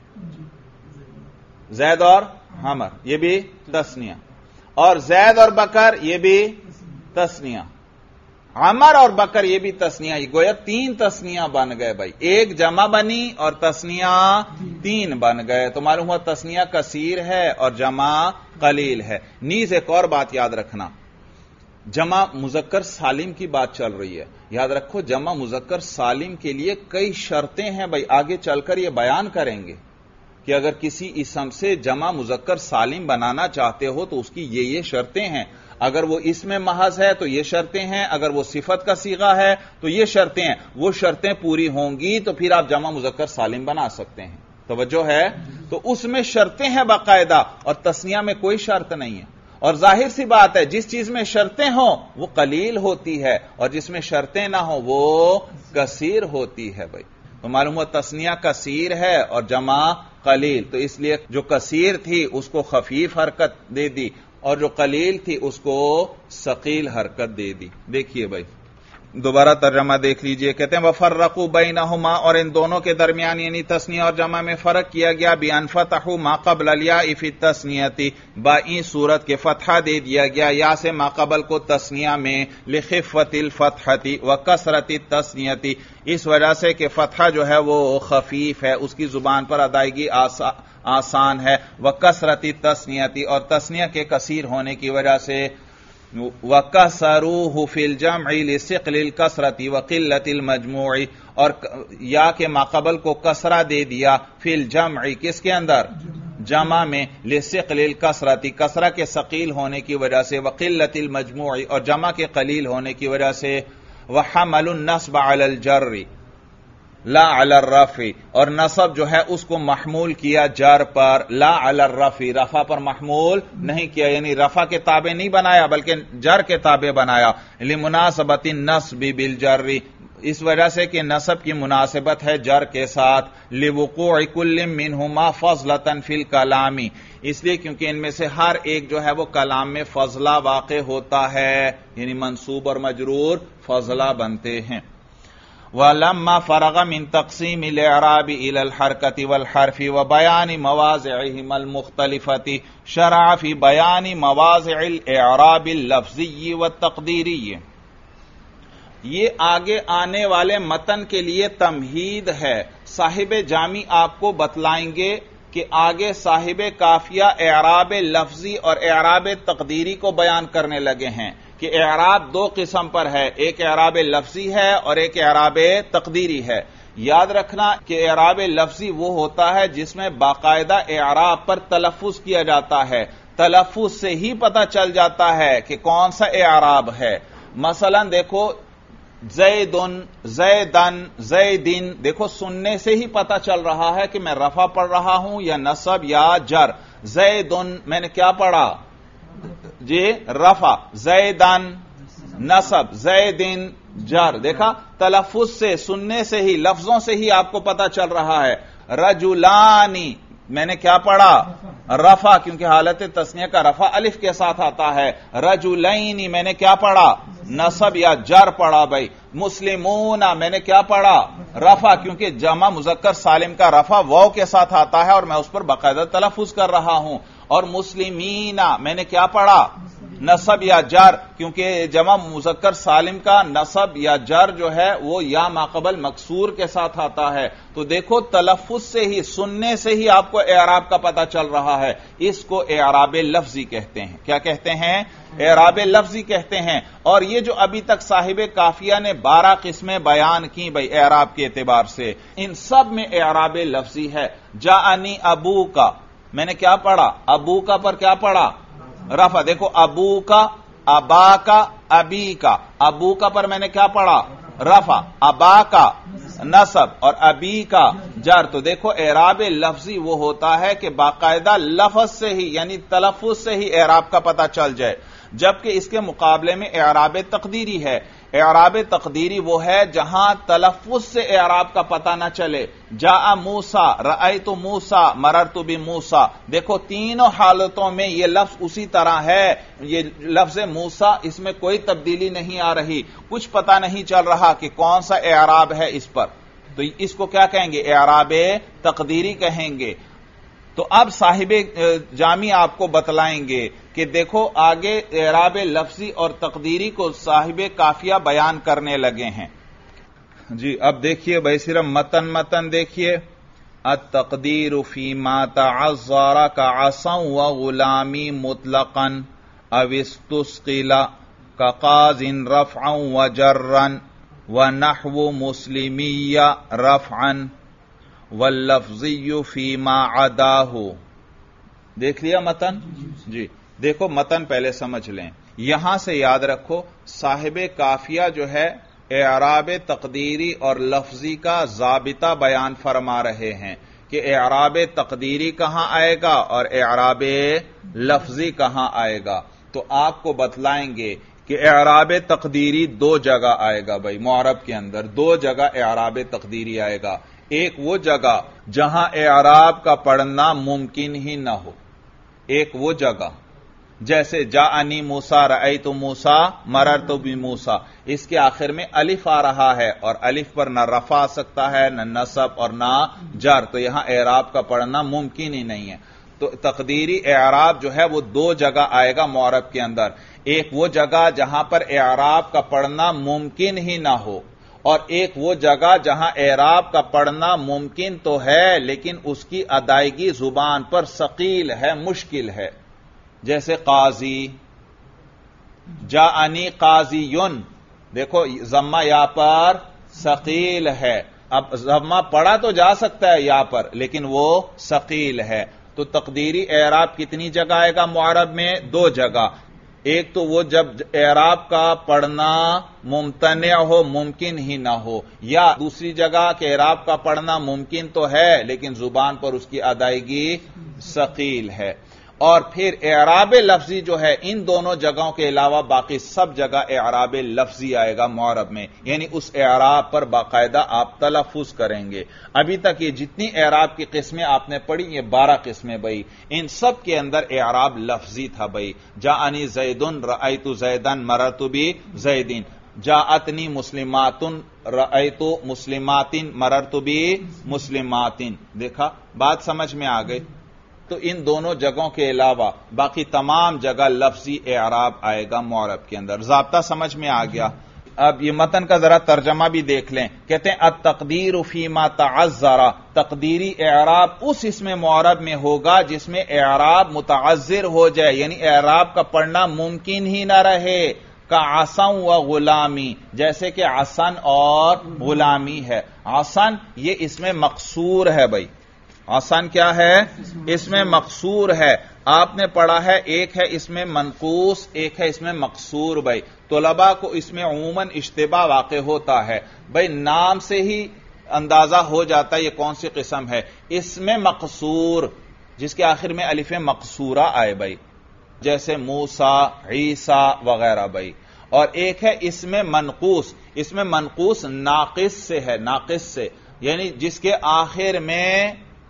زید اور عمر یہ بھی تثنیہ، اور زید اور بکر یہ بھی تثنیہ، عمر اور بکر یہ بھی تثنیہ، گویا 3 تثنیہ بن گئے بھائی، ایک جمع بنی اور تثنیہ 3 بن گئے، تو معلوم ہوا تثنیہ کثیر ہے اور جمع قلیل ہے۔ نیز ایک اور بات یاد رکھنا، جمع مذکر سالم کی بات چل رہی ہے، یاد رکھو جمع مذکر سالم کے لیے کئی شرطیں ہیں بھائی، آگے چل کر یہ بیان کریں گے کہ اگر کسی اسم سے جمع مذکر سالم بنانا چاہتے ہو تو اس کی یہ شرطیں ہیں، اگر وہ اسم محض ہے تو یہ شرطیں ہیں، اگر وہ صفت کا صیغہ ہے تو یہ شرطیں ہیں، وہ شرطیں پوری ہوں گی تو پھر آپ جمع مذکر سالم بنا سکتے ہیں۔ توجہ ہے؟ تو اس میں شرطیں ہیں باقاعدہ، اور تثنیہ میں کوئی شرط نہیں ہے، اور ظاہر سی بات ہے جس چیز میں شرطیں ہوں وہ قلیل ہوتی ہے، اور جس میں شرطیں نہ ہوں وہ کثیر ہوتی ہے بھائی۔ تو معلوم ہوا تثنیہ کثیر ہے اور جمع قلیل، تو اس لیے جو کثیر تھی اس کو خفیف حرکت دے دی، اور جو قلیل تھی اس کو ثقیل حرکت دے دی۔ دیکھیے بھائی دوبارہ ترجمہ دیکھ لیجئے، کہتے ہیں وَفَرَّقُوا بَيْنَهُمَا، اور ان دونوں کے درمیان یعنی تثنیہ اور جمع میں فرق کیا گیا، بِأَنْ فَتَحُوا مَا قَبْلَ الْيَاءِ فِي التَّثْنِيَةِ، بائیں صورت کے فتحہ دے دیا گیا یا سے ما قبل کو تثنیہ میں، لِخِفَّةِ الْفَتْحَةِ وَكَثْرَةِ التَّثْنِيَةِ، اس وجہ سے کہ فتحہ جو ہے وہ خفیف ہے، اس کی زبان پر ادائیگی آسان ہے، وَكَثْرَةِ التَّثْنِيَةِ، اور تثنیہ کے کثیر ہونے کی وجہ سے، وَكَسَرُوهُ فِي الْجَمْعِ لِثِقْلِ الْكَسْرَةِ وَقِلَّةِ الْمَجْمُوعِ، اور یا کے ماقبل کو کسرہ دے دیا، فی الجمع کس کے اندر؟ جمع میں، لِثِقْلِ الْكَسْرَةِ کسرہ کے ثقیل ہونے کی وجہ سے، وَقِلَّةِ الْمَجْمُوعِ اور جمع کے قلیل ہونے کی وجہ سے، وَحَمَلُ النَّصْبَ عَلَى الْجَرِّ لا علی الرفع، اور نصب جو ہے اس کو محمول کیا جر پر، لا علی الرفع رفع پر محمول نہیں کیا، یعنی رفع کے تابع نہیں بنایا بلکہ جر کے تابع بنایا، لمناسبت النصب بالجر، اس وجہ سے کہ نصب کی مناسبت ہے جر کے ساتھ، لوقوع کل منہما فضلۃ فی الکلام، اس لیے کیونکہ ان میں سے ہر ایک جو ہے وہ کلام میں فضلہ واقع ہوتا ہے، یعنی منصوب اور مجرور فضلہ بنتے ہیں۔ وَلَمَّا فَرَغَ مِن تَقْسِيمِ الْإِعْرَابِ إِلَى الْحَرْكَةِ وَالْحَرْفِ وَبَيَانِ مَوَاضِعِهِمَا الْمُخْتَلِفَةِ شَرَعَ فِي بَيَانِ مَوَاضِعِ الْإِعْرَابِ اللَّفْظِيِّ وَالتَّقْدِيرِيِّ، یہ آگے آنے والے متن کے لیے تمہید ہے۔ صاحب جامی آپ کو بتلائیں گے کہ آگے صاحب کافیہ اعراب لفظی اور اعراب تقدیری کو بیان کرنے لگے ہیں کہ اعراب 2 قسم پر ہے، ایک اعراب لفظی ہے اور ایک اعراب تقدیری ہے۔ یاد رکھنا کہ اعراب لفظی وہ ہوتا ہے جس میں باقاعدہ اعراب پر تلفظ کیا جاتا ہے، تلفظ سے ہی پتہ چل جاتا ہے کہ کون سا اعراب ہے۔ مثلا دیکھو زیدن، زیدن، زیدن، دیکھو سننے سے ہی پتہ چل رہا ہے کہ میں رفع پڑھ رہا ہوں یا نصب یا جر۔ زیدن میں نے کیا پڑھا؟ جی رفع، زیدن نصب، زیدن جر، دیکھا تلفظ سے، سننے سے ہی، لفظوں سے ہی آپ کو پتہ چل رہا ہے۔ رجلانی میں نے کیا پڑھا؟ رفع، کیونکہ حالت تثنیہ کا رفع الف کے ساتھ آتا ہے۔ رجلین میں نے کیا پڑھا؟ نصب یا جر پڑھا بھائی۔ مسلمون میں نے کیا پڑھا؟ رفع، کیونکہ جمع مذکر سالم کا رفع واو کے ساتھ آتا ہے اور میں اس پر باقاعدہ تلفظ کر رہا ہوں۔ اور مسلمین میں نے کیا پڑھا؟ نصب یا جر، کیونکہ جمع مذکر سالم کا نصب یا جر جو ہے وہ یا ماقبل مکسور کے ساتھ آتا ہے۔ تو دیکھو تلفظ سے ہی، سننے سے ہی آپ کو اعراب کا پتہ چل رہا ہے۔ اس کو اعراب لفظی کہتے ہیں۔ کیا کہتے ہیں؟ اعراب لفظی کہتے ہیں۔ اور یہ جو ابھی تک صاحب کافیہ نے 12 قسمیں بیان کی بھائی اعراب کے اعتبار سے، ان سب میں اعراب لفظی ہے۔ جاءنی ابو کا، میں نے کیا پڑھا؟ ابو کا پر کیا پڑھا؟ رفع۔ دیکھو ابو کا، ابا کا، ابی کا۔ ابو کا پر میں نے کیا پڑھا؟ رفع۔ ابا کا نصب اور ابی کا جر۔ تو دیکھو اعراب لفظی وہ ہوتا ہے کہ باقاعدہ لفظ سے ہی یعنی تلفظ سے ہی اعراب کا پتہ چل جائے، جبکہ اس کے مقابلے میں اعراب تقدیری ہے۔ اعراب تقدیری وہ ہے جہاں تلفظ سے اعراب کا پتہ نہ چلے۔ جاء موسیٰ، رأیت موسیٰ، مررت بموسیٰ۔ دیکھو تینوں حالتوں میں یہ لفظ اسی طرح ہے۔ یہ لفظ موسیٰ، اس میں کوئی تبدیلی نہیں آ رہی، کچھ پتہ نہیں چل رہا کہ کون سا اعراب ہے اس پر، تو اس کو کیا کہیں گے؟ اعراب تقدیری کہیں گے۔ تو اب صاحب جامی آپ کو بتلائیں گے کہ دیکھو آگے اعراب لفظی اور تقدیری کو صاحب کافیہ بیان کرنے لگے ہیں۔ جی اب دیکھیے بھائی صرف متن دیکھیے۔ التقدیر فیما تعذر کعصا وغلامی مطلقا او استثقل کقاض رفعا وجرا ونحو مسلمی رفعا واللفظی فیما عداہ۔ دیکھ لیا متن؟ جی دیکھو متن پہلے سمجھ لیں، یہاں سے یاد رکھو صاحب کافیہ جو ہے اعراب تقدیری اور لفظی کا ضابطہ بیان فرما رہے ہیں کہ اعراب تقدیری کہاں آئے گا اور اعراب لفظی کہاں آئے گا۔ تو آپ کو بتلائیں گے کہ اعراب تقدیری 2 جگہ آئے گا بھائی، معرب کے اندر 2 جگہ اعراب تقدیری آئے گا۔ ایک وہ جگہ جہاں اعراب کا پڑھنا ممکن ہی نہ ہو، ایک وہ جگہ جیسے جاءنی موسیٰ، رأیت موسیٰ، مررت بموسیٰ، اس کے آخر میں الف آ رہا ہے اور الف پر نہ رفع آ سکتا ہے، نہ نصب اور نہ جر، تو یہاں اعراب کا پڑھنا ممکن ہی نہیں ہے۔ تو تقدیری اعراب جو ہے وہ 2 جگہ آئے گا معرب کے اندر، ایک وہ جگہ جہاں پر اعراب کا پڑھنا ممکن ہی نہ ہو، اور ایک وہ جگہ جہاں اعراب کا پڑھنا ممکن تو ہے لیکن اس کی ادائیگی زبان پر ثقیل ہے، مشکل ہے، جیسے قاضی، جاءنی قاضیٌ، دیکھو ضمہ یا پر ثقیل ہے، اب ضمہ پڑھا تو جا سکتا ہے یا پر لیکن وہ ثقیل ہے۔ تو تقدیری اعراب کتنی جگہ آئے گا معرب میں؟ 2 جگہ، ایک تو وہ جب اعراب کا پڑھنا ممتنع ہو، ممکن ہی نہ ہو، یا دوسری جگہ کہ اعراب کا پڑھنا ممکن تو ہے لیکن زبان پر اس کی ادائیگی ثقیل ہے۔ اور پھر اعراب لفظی جو ہے ان دونوں جگہوں کے علاوہ باقی سب جگہ اعراب لفظی آئے گا معرب میں، یعنی اس اعراب پر باقاعدہ آپ تلفظ کریں گے۔ ابھی تک یہ جتنی اعراب کی قسمیں آپ نے پڑھی یہ 12 قسمیں بھائی، ان سب کے اندر اعراب لفظی تھا بھائی۔ جاءنی زید، رأیت زیدا، مررت بزیدین۔ جاءتنی مسلمات، رأیت مسلمات، مررت بمسلمات۔ دیکھا بات سمجھ میں آ گئی؟ تو ان دونوں جگہوں کے علاوہ باقی تمام جگہ لفظی اعراب آئے گا معرب کے اندر۔ ضابطہ سمجھ میں آ گیا؟ اب یہ متن کا ذرا ترجمہ بھی دیکھ لیں۔ کہتے ہیں التقدیر فیما تعذر، تقدیری اعراب اس اسم معرب میں ہوگا جس میں اعراب متعذر ہو جائے، یعنی اعراب کا پڑھنا ممکن ہی نہ رہے، کعصا و غلامی، جیسے کہ عصن اور غلامی ہے۔ عصن یہ اسم مقصور ہے بھائی، عصن کیا ہے؟ اس میں مقصور ہے۔ آپ نے پڑھا ہے ایک ہے اس میں منقوص، ایک ہے اس میں مقصور بھائی۔ طلباء کو اس میں عموماً اشتباہ واقع ہوتا ہے بھائی، نام سے ہی اندازہ ہو جاتا ہے یہ کون سی قسم ہے۔ اس میں مقصور جس کے آخر میں الف مقصورہ آئے بھائی، جیسے موسیٰ، عیسیٰ وغیرہ بھائی۔ اور ایک ہے اس میں منقوص، اس میں منقوص ناقص سے ہے، ناقص سے، یعنی جس کے آخر میں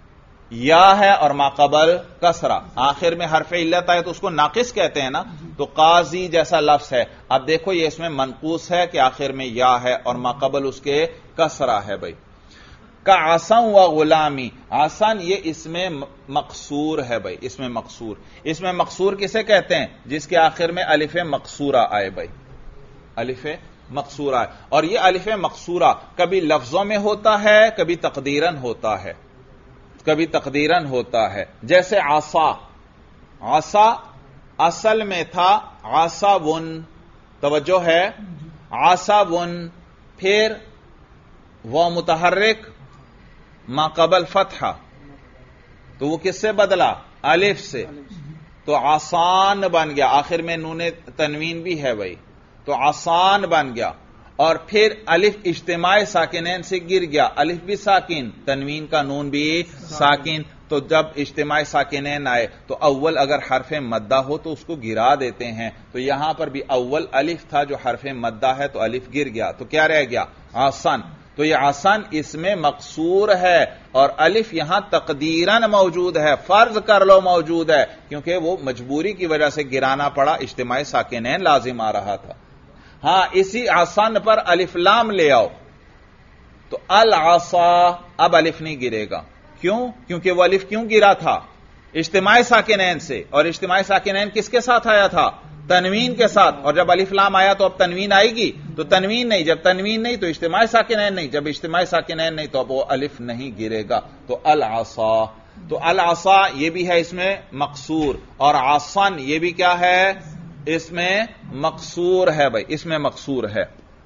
یا ہے اور ماقبل کسرہ، آخر میں حرف علت آئے تو اس کو ناقص کہتے ہیں نا، تو قاضی جیسا لفظ ہے. اب دیکھو یہ اس میں منقوص ہے کہ آخر میں یا ہے اور ماقبل اس کے کسرہ ہے. بھائی کا عصا و غلامی، آسان یہ اس میں مقصور ہے. بھائی اس میں مقصور، اس میں مقصور کسے کہتے ہیں؟ جس کے آخر میں الف مقصورہ آئے. بھائی الف مقصورہ ہے، اور یہ الف مقصورہ کبھی لفظوں میں ہوتا ہے، کبھی تقدیراً ہوتا ہے، کبھی تقدیراً ہوتا ہے. جیسے عصا، عصا اصل میں تھا عصاون، توجہ ہے، عصاون، پھر وہ متحرک ما قبل فتحہ، تو وہ کس سے بدلا؟ الف سے، تو آسان بن گیا، آخر میں نون تنوین بھی ہے. بھائی تو آسان بن گیا، اور پھر الف اجتماع ساکنین سے گر گیا، الف بھی ساکن، تنوین کا نون بھی ساکن. تو جب اجتماع ساکنین آئے تو اول اگر حرف مدہ ہو تو اس کو گرا دیتے ہیں، تو یہاں پر بھی اول الف تھا جو حرف مدہ ہے تو الف گر گیا، تو کیا رہ گیا؟ آسان. تو یہ آسان اس میں مقصور ہے، اور الف یہاں تقدیراً موجود ہے، فرض کر لو موجود ہے، کیونکہ وہ مجبوری کی وجہ سے گرانا پڑا، اجتماع ساکنین لازم آ رہا تھا. ہاں اسی آسان پر الف لام لے آؤ تو العصا، اب الف نہیں گرے گا. کیوں؟ کیونکہ وہ الف کیوں گرا تھا؟ اجتماع ساکنین سے، اور اجتماع ساکنین کس کے ساتھ آیا تھا؟ تنوین کے ساتھ. اور جب الف لام آیا تو اب تنوین آئے گی، تو تنوین نہیں، جب تنوین نہیں تو اجتماع ساکنین نہیں، جب اجتماع ساکنین نہیں تو اب وہ الف نہیں گرے گا. تو العصا، تو العصا یہ بھی ہے اس میں مقصور، اور عصن یہ بھی کیا ہے؟ اس میں مقصور ہے. بھائی اس میں مقصور ہے.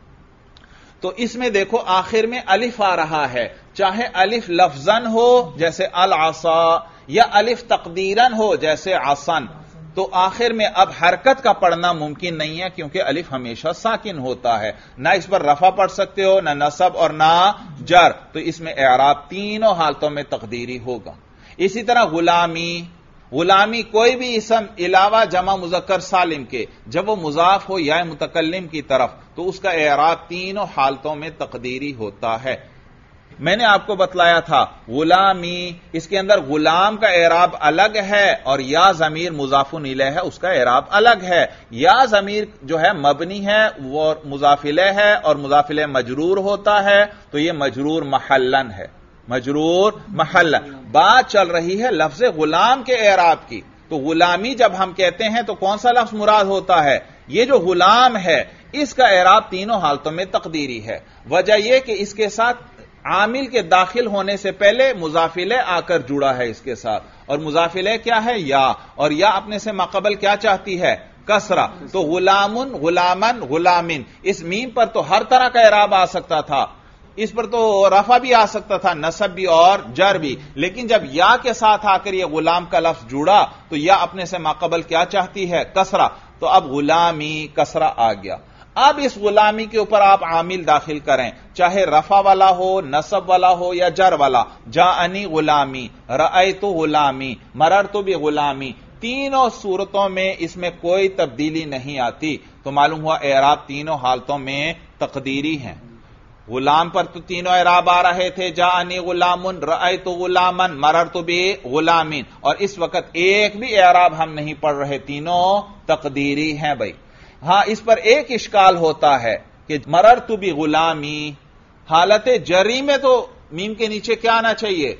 تو اس میں دیکھو آخر میں الف آ رہا ہے، چاہے الف لفظاً ہو جیسے العصا، یا الف تقدیراً ہو جیسے عصن، تو آخر میں اب حرکت کا پڑھنا ممکن نہیں ہے، کیونکہ الف ہمیشہ ساکن ہوتا ہے، نہ اس پر رفع پڑھ سکتے ہو، نہ نصب اور نہ جر. تو اس میں اعراب تینوں حالتوں میں تقدیری ہوگا. اسی طرح غلامی، غلامی کوئی بھی اسم علاوہ جمع مذکر سالم کے جب وہ مضاف ہو یا متکلم کی طرف تو اس کا اعراب تینوں حالتوں میں تقدیری ہوتا ہے. میں نے آپ کو بتلایا تھا غلامی، اس کے اندر غلام کا اعراب الگ ہے اور یا ضمیر مضاف الیہ ہے اس کا اعراب الگ ہے. یا ضمیر جو ہے مبنی ہے وہ مضاف الیہ ہے اور مضاف الیہ مجرور ہوتا ہے، تو یہ مجرور محلن ہے، مجرور محلن. بات چل رہی ہے لفظ غلام کے اعراب کی. تو غلامی جب ہم کہتے ہیں تو کون سا لفظ مراد ہوتا ہے؟ یہ جو غلام ہے اس کا اعراب تینوں حالتوں میں تقدیری ہے. وجہ یہ کہ اس کے ساتھ عامل کے داخل ہونے سے پہلے مضاف الیہ آ کر جڑا ہے اس کے ساتھ، اور مضاف الیہ کیا ہے؟ یا، اور یا اپنے سے ماقبل کیا چاہتی ہے؟ کسرہ. تو غلامن، غلامن، غلامن، اس میم پر تو ہر طرح کا اعراب آ سکتا تھا، اس پر تو رفع بھی آ سکتا تھا، نصب بھی اور جر بھی، لیکن جب یا کے ساتھ آ کر یہ غلام کا لفظ جڑا تو یا اپنے سے ماقبل کیا چاہتی ہے؟ کسرہ. تو اب غلامی کسرہ آ گیا. اب اس غلامی کے اوپر آپ عامل داخل کریں، چاہے رفع والا ہو، نصب والا ہو یا جر والا. جاءنی غلامی، رأیت غلامی، مررت بغلامی، تینوں صورتوں میں اس میں کوئی تبدیلی نہیں آتی. تو معلوم ہوا اعراب تینوں حالتوں میں تقدیری ہیں. غلام پر تو تینوں اعراب آ رہے تھے، جاءنی غلام، رأیت غلامن، مررت بغلامین، اور اس وقت ایک بھی اعراب ہم نہیں پڑھ رہے، تینوں تقدیری ہیں. بھائی ہاں اس پر ایک اشکال ہوتا ہے کہ مررت بغلامی، حالت جری میں تو میم کے نیچے کیا آنا چاہیے؟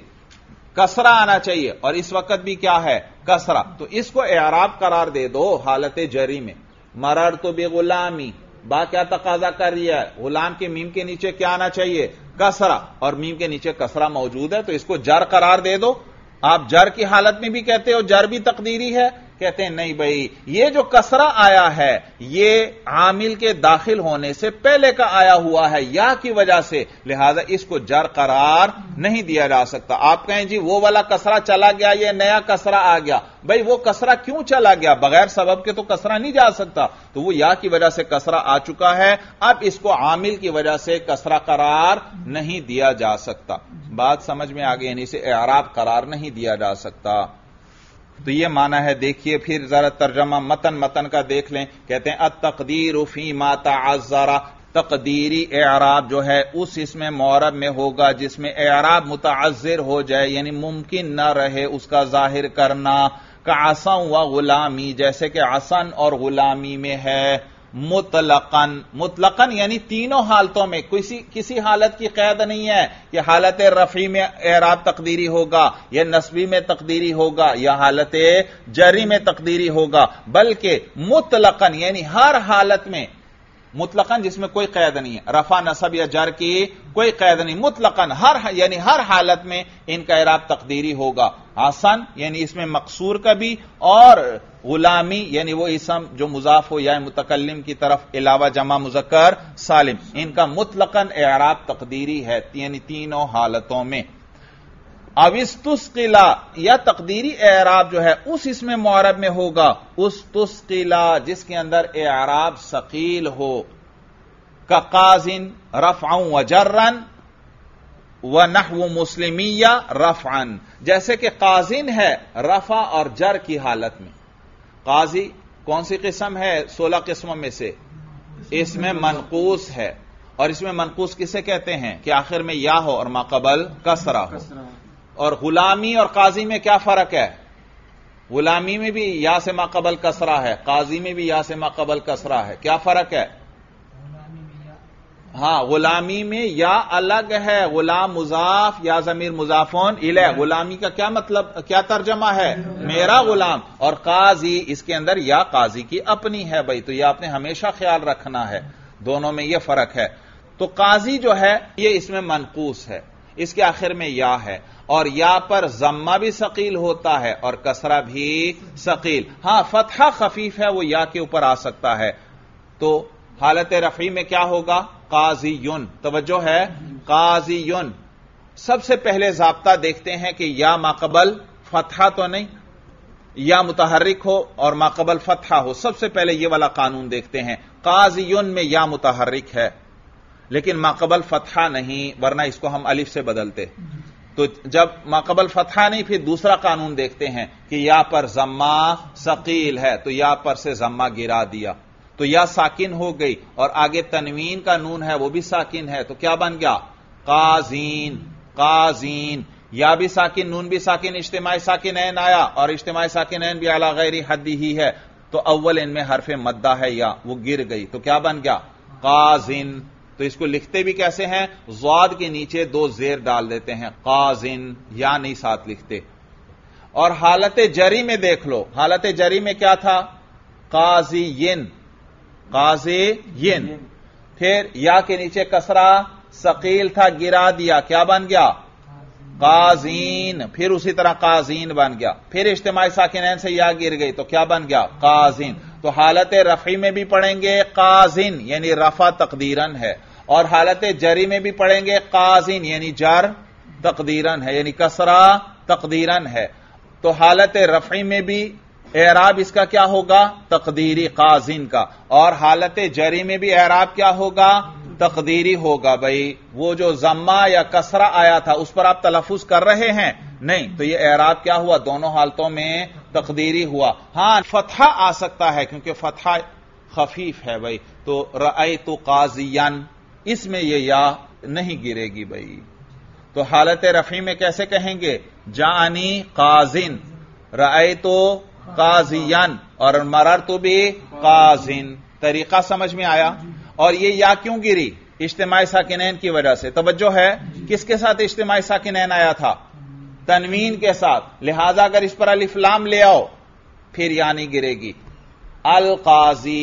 کسرہ آنا چاہیے، اور اس وقت بھی کیا ہے؟ کسرہ. تو اس کو اعراب قرار دے دو حالت جری میں. مررت بغلامی، با کیا تقاضا کر رہی ہے؟ غلام کے میم کے نیچے کیا آنا چاہیے؟ کسرہ، اور میم کے نیچے کسرہ موجود ہے تو اس کو جر قرار دے دو. آپ جر کی حالت میں بھی کہتے ہو جر بھی تقدیری ہے، کہتے ہیں نہیں بھائی، یہ جو کسرہ آیا ہے یہ عامل کے داخل ہونے سے پہلے کا آیا ہوا ہے یا کی وجہ سے، لہذا اس کو جر قرار نہیں دیا جا سکتا. آپ کہیں جی وہ والا کسرہ چلا گیا، یہ نیا کسرہ آ گیا. بھائی وہ کسرہ کیوں چلا گیا؟ بغیر سبب کے تو کسرہ نہیں جا سکتا، تو وہ یا کی وجہ سے کسرہ آ چکا ہے، اب اس کو عامل کی وجہ سے کسرہ قرار نہیں دیا جا سکتا. بات سمجھ میں آ گئی، یعنی اسے اعراب قرار نہیں دیا جا سکتا. تو یہ معنی ہے. دیکھیے پھر ذرا ترجمہ متن کا دیکھ لیں. کہتے ہیں التقدیر فی ما تعذر، تقدیری اعراب جو ہے اس اسم معرب میں ہوگا جس میں اعراب متعذر ہو جائے، یعنی ممکن نہ رہے اس کا ظاہر کرنا، کعصن و غلامی، جیسے کہ عصن اور غلامی میں ہے، مطلقاً یعنی تینوں حالتوں میں، کسی حالت کی قید نہیں ہے کہ حالت رفعی میں اعراب تقدیری ہوگا یا نصبی میں تقدیری ہوگا یا حالت جری میں تقدیری ہوگا، بلکہ مطلقاً یعنی ہر حالت میں، مطلقاً جس میں کوئی قید نہیں ہے، رفع نصب یا جر کی کوئی قید نہیں، مطلقاً یعنی ہر حالت میں ان کا اعراب تقدیری ہوگا، حسن یعنی اس میں مقصور کا بھی، اور غلامی یعنی وہ اسم جو مضاف ہو یا متکلم کی طرف علاوہ جمع مذکر سالم، ان کا مطلقاً اعراب تقدیری ہے، یعنی تینوں حالتوں میں۔ اب استثقلا یا تقدیری اعراب جو ہے اس اسم معرب میں ہوگا استثقلا جس کے اندر اعراب ثقیل ہو، کقاضٍ رفعا وجرا ونحو مسلمیہ رفعا، جیسے کہ قاضٍ ہے رفع اور جر کی حالت میں۔ قاضی کون سی قسم ہے 16 قسموں میں سے؟ اس میں منقوص ہے، اور اس میں منقوص کسے کہتے ہیں کہ آخر میں یا ہو اور ماقبل کسرہ ہو۔ اور غلامی اور قاضی میں کیا فرق ہے؟ غلامی میں بھی یا سے ماقبل کسرہ ہے، قاضی میں بھی یا سے ماقبل کسرہ ہے، کیا فرق ہے؟ ہاں، غلامی میں یا الگ ہے، غلام مضاف یا ضمیر مضافون الیہ، غلامی کا کیا مطلب، کیا ترجمہ ہے؟ میرا غلام، اور قاضی اس کے اندر یا قاضی کی اپنی ہے بھائی، تو یہ آپ نے ہمیشہ خیال رکھنا ہے، دونوں میں یہ فرق ہے۔ تو قاضی جو ہے یہ اس میں منقوص ہے، اس کے آخر میں یا ہے، اور یا پر ضمہ بھی ثقیل ہوتا ہے اور کسرہ بھی ثقیل، ہاں فتحہ خفیف ہے وہ یا کے اوپر آ سکتا ہے۔ تو حالت رفعی میں کیا ہوگا؟ قاضیون، توجہ ہے، قاضیون۔ سب سے پہلے ضابطہ دیکھتے ہیں کہ یا ماقبل فتحہ تو نہیں، یا متحرک ہو اور ماقبل فتحہ ہو، سب سے پہلے یہ والا قانون دیکھتے ہیں۔ قاضیون میں یا متحرک ہے لیکن ماقبل فتحہ نہیں، ورنہ اس کو ہم الف سے بدلتے۔ تو جب ماقبل فتحہ نہیں، پھر دوسرا قانون دیکھتے ہیں کہ یا پر ضمہ ثقیل ہے تو یا پر سے ضمہ گرا دیا، تو یا ساکن ہو گئی، اور آگے تنوین کا نون ہے وہ بھی ساکن ہے، تو کیا بن گیا؟ قاضین، قاضین۔ یا بھی ساکن، نون بھی ساکن، اجتماعی ساکنین آیا، اور اجتماعی ساکنین بھی علی غیر حدی ہی ہے، تو اول ان میں حرف مدہ ہے یا، وہ گر گئی، تو کیا بن گیا؟ قاضن۔ تو اس کو لکھتے بھی کیسے ہیں؟ ضاد کے نیچے 2 زیر ڈال دیتے ہیں، قاضن، یا نہیں ساتھ لکھتے۔ اور حالت جری میں دیکھ لو، حالت جری میں کیا تھا؟ قاضین، قاضین، پھر یا کے نیچے کسرہ ثقیل تھا، گرا دیا، کیا بن گیا؟ قاضین، پھر اسی طرح قاضین بن گیا، پھر اجتماعی ساکنین سے یا گر گئی تو کیا بن گیا؟ قاضین۔ تو حالت رفعی میں بھی پڑھیں گے قاضین یعنی رفع تقدیرن ہے، اور حالت جری میں بھی پڑھیں گے قاضین یعنی جر تقدیرن ہے، یعنی کسرہ تقدیرن ہے۔ تو حالت رفعی میں بھی اعراب اس کا کیا ہوگا؟ تقدیری قاضین کا، اور حالت جری میں بھی اعراب کیا ہوگا؟ تقدیری ہوگا۔ بھائی وہ جو ضمہ یا کسرہ آیا تھا اس پر آپ تلفظ کر رہے ہیں؟ نہیں، تو یہ اعراب کیا ہوا؟ دونوں حالتوں میں تقدیری ہوا۔ ہاں فتحہ آ سکتا ہے کیونکہ فتحہ خفیف ہے بھائی، تو رأیت قاضیان، اس میں یہ یا نہیں گرے گی بھائی۔ تو حالت رفعی میں کیسے کہیں گے؟ جاءنی قاضن، رأیت قاضیان، اور مررت بھی قاضن۔ طریقہ سمجھ میں آیا؟ اور یہ یا کیوں گری؟ اجتماعی ساکنین کی وجہ سے۔ توجہ ہے، کس کے ساتھ اجتماعی ساکنین آیا تھا؟ تنوین کے ساتھ، لہذا اگر اس پر الف لام لے آؤ پھر یا نہیں گرے گی۔ القاضی،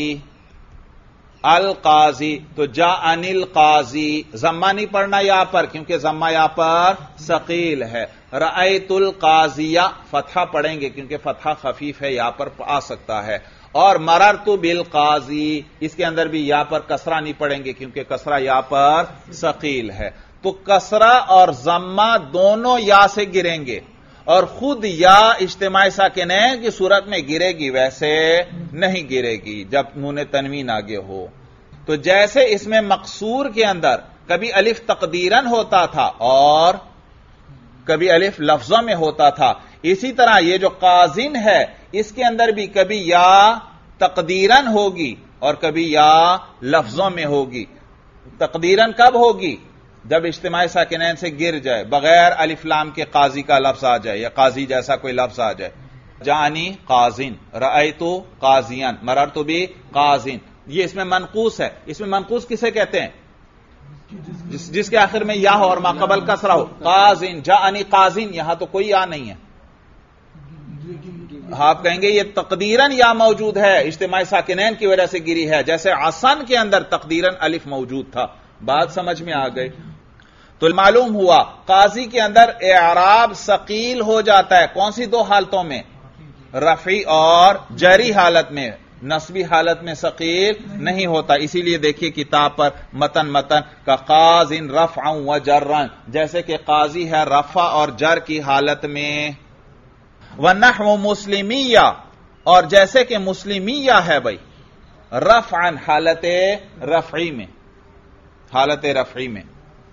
القاضی، تو جاءنی القاضی، ضمہ نہیں پڑھنا یا پر کیونکہ ضمہ یا پر ثقیل ہے۔ رأیت القاضیہ، فتحہ پڑھیں گے کیونکہ فتحہ خفیف ہے، یا پر آ سکتا ہے۔ اور مررت بالقاضی، اس کے اندر بھی یا پر کسرہ نہیں پڑھیں گے کیونکہ کسرہ یا پر ثقیل ہے۔ تو کسرہ اور ضمہ دونوں یا سے گریں گے، اور خود یا اجتماعی ساکنین کی صورت میں گرے گی، ویسے نہیں گرے گی جب نون تنوین آگے ہو۔ تو جیسے اس میں مقصور کے اندر کبھی الف تقدیرن ہوتا تھا اور کبھی الف لفظوں میں ہوتا تھا، اسی طرح یہ جو قاضن ہے اس کے اندر بھی کبھی یا تقدیرن ہوگی اور کبھی یا لفظوں میں ہوگی۔ تقدیرن کب ہوگی؟ جب اجتماعی ساکنین سے گر جائے، بغیر الف لام کے قاضی کا لفظ آ جائے یا قاضی جیسا کوئی لفظ آ جائے. جانی قاضین، رأیتو قاضیان، مررت بی قاضین. یہ اس میں منقوص ہے. اس میں منقوص کسے کہتے ہیں؟ جس کے آخر میں یا ہو اور ماقبل کسرہ ہو. قاضین، جانی قاضین، یہاں تو کوئی یا نہیں ہے. آپ کہیں گے یہ تقدیرن یا موجود ہے، اجتماعی ساکنین کی وجہ سے گری ہے، جیسے عصن کے اندر تقدیرن الف موجود تھا. بات سمجھ میں آ گئی؟ تو معلوم ہوا قاضی کے اندر اعراب ثقیل ہو جاتا ہے. کون سی دو حالتوں میں؟ رفعی اور جری حالت میں. نصبی حالت میں ثقیل نہیں ہوتا. اسی لیے دیکھیے کتاب پر متن کا قاضٍ رفعا و جرا، جیسے کہ قاضی ہے رفع اور جر کی حالت میں. وَنَحْوُ مُسْلِمِيَّةٍ، اور جیسے کہ مسلمیہ ہے بھائی، رفعا حالت رفعی میں. حالت رفعی میں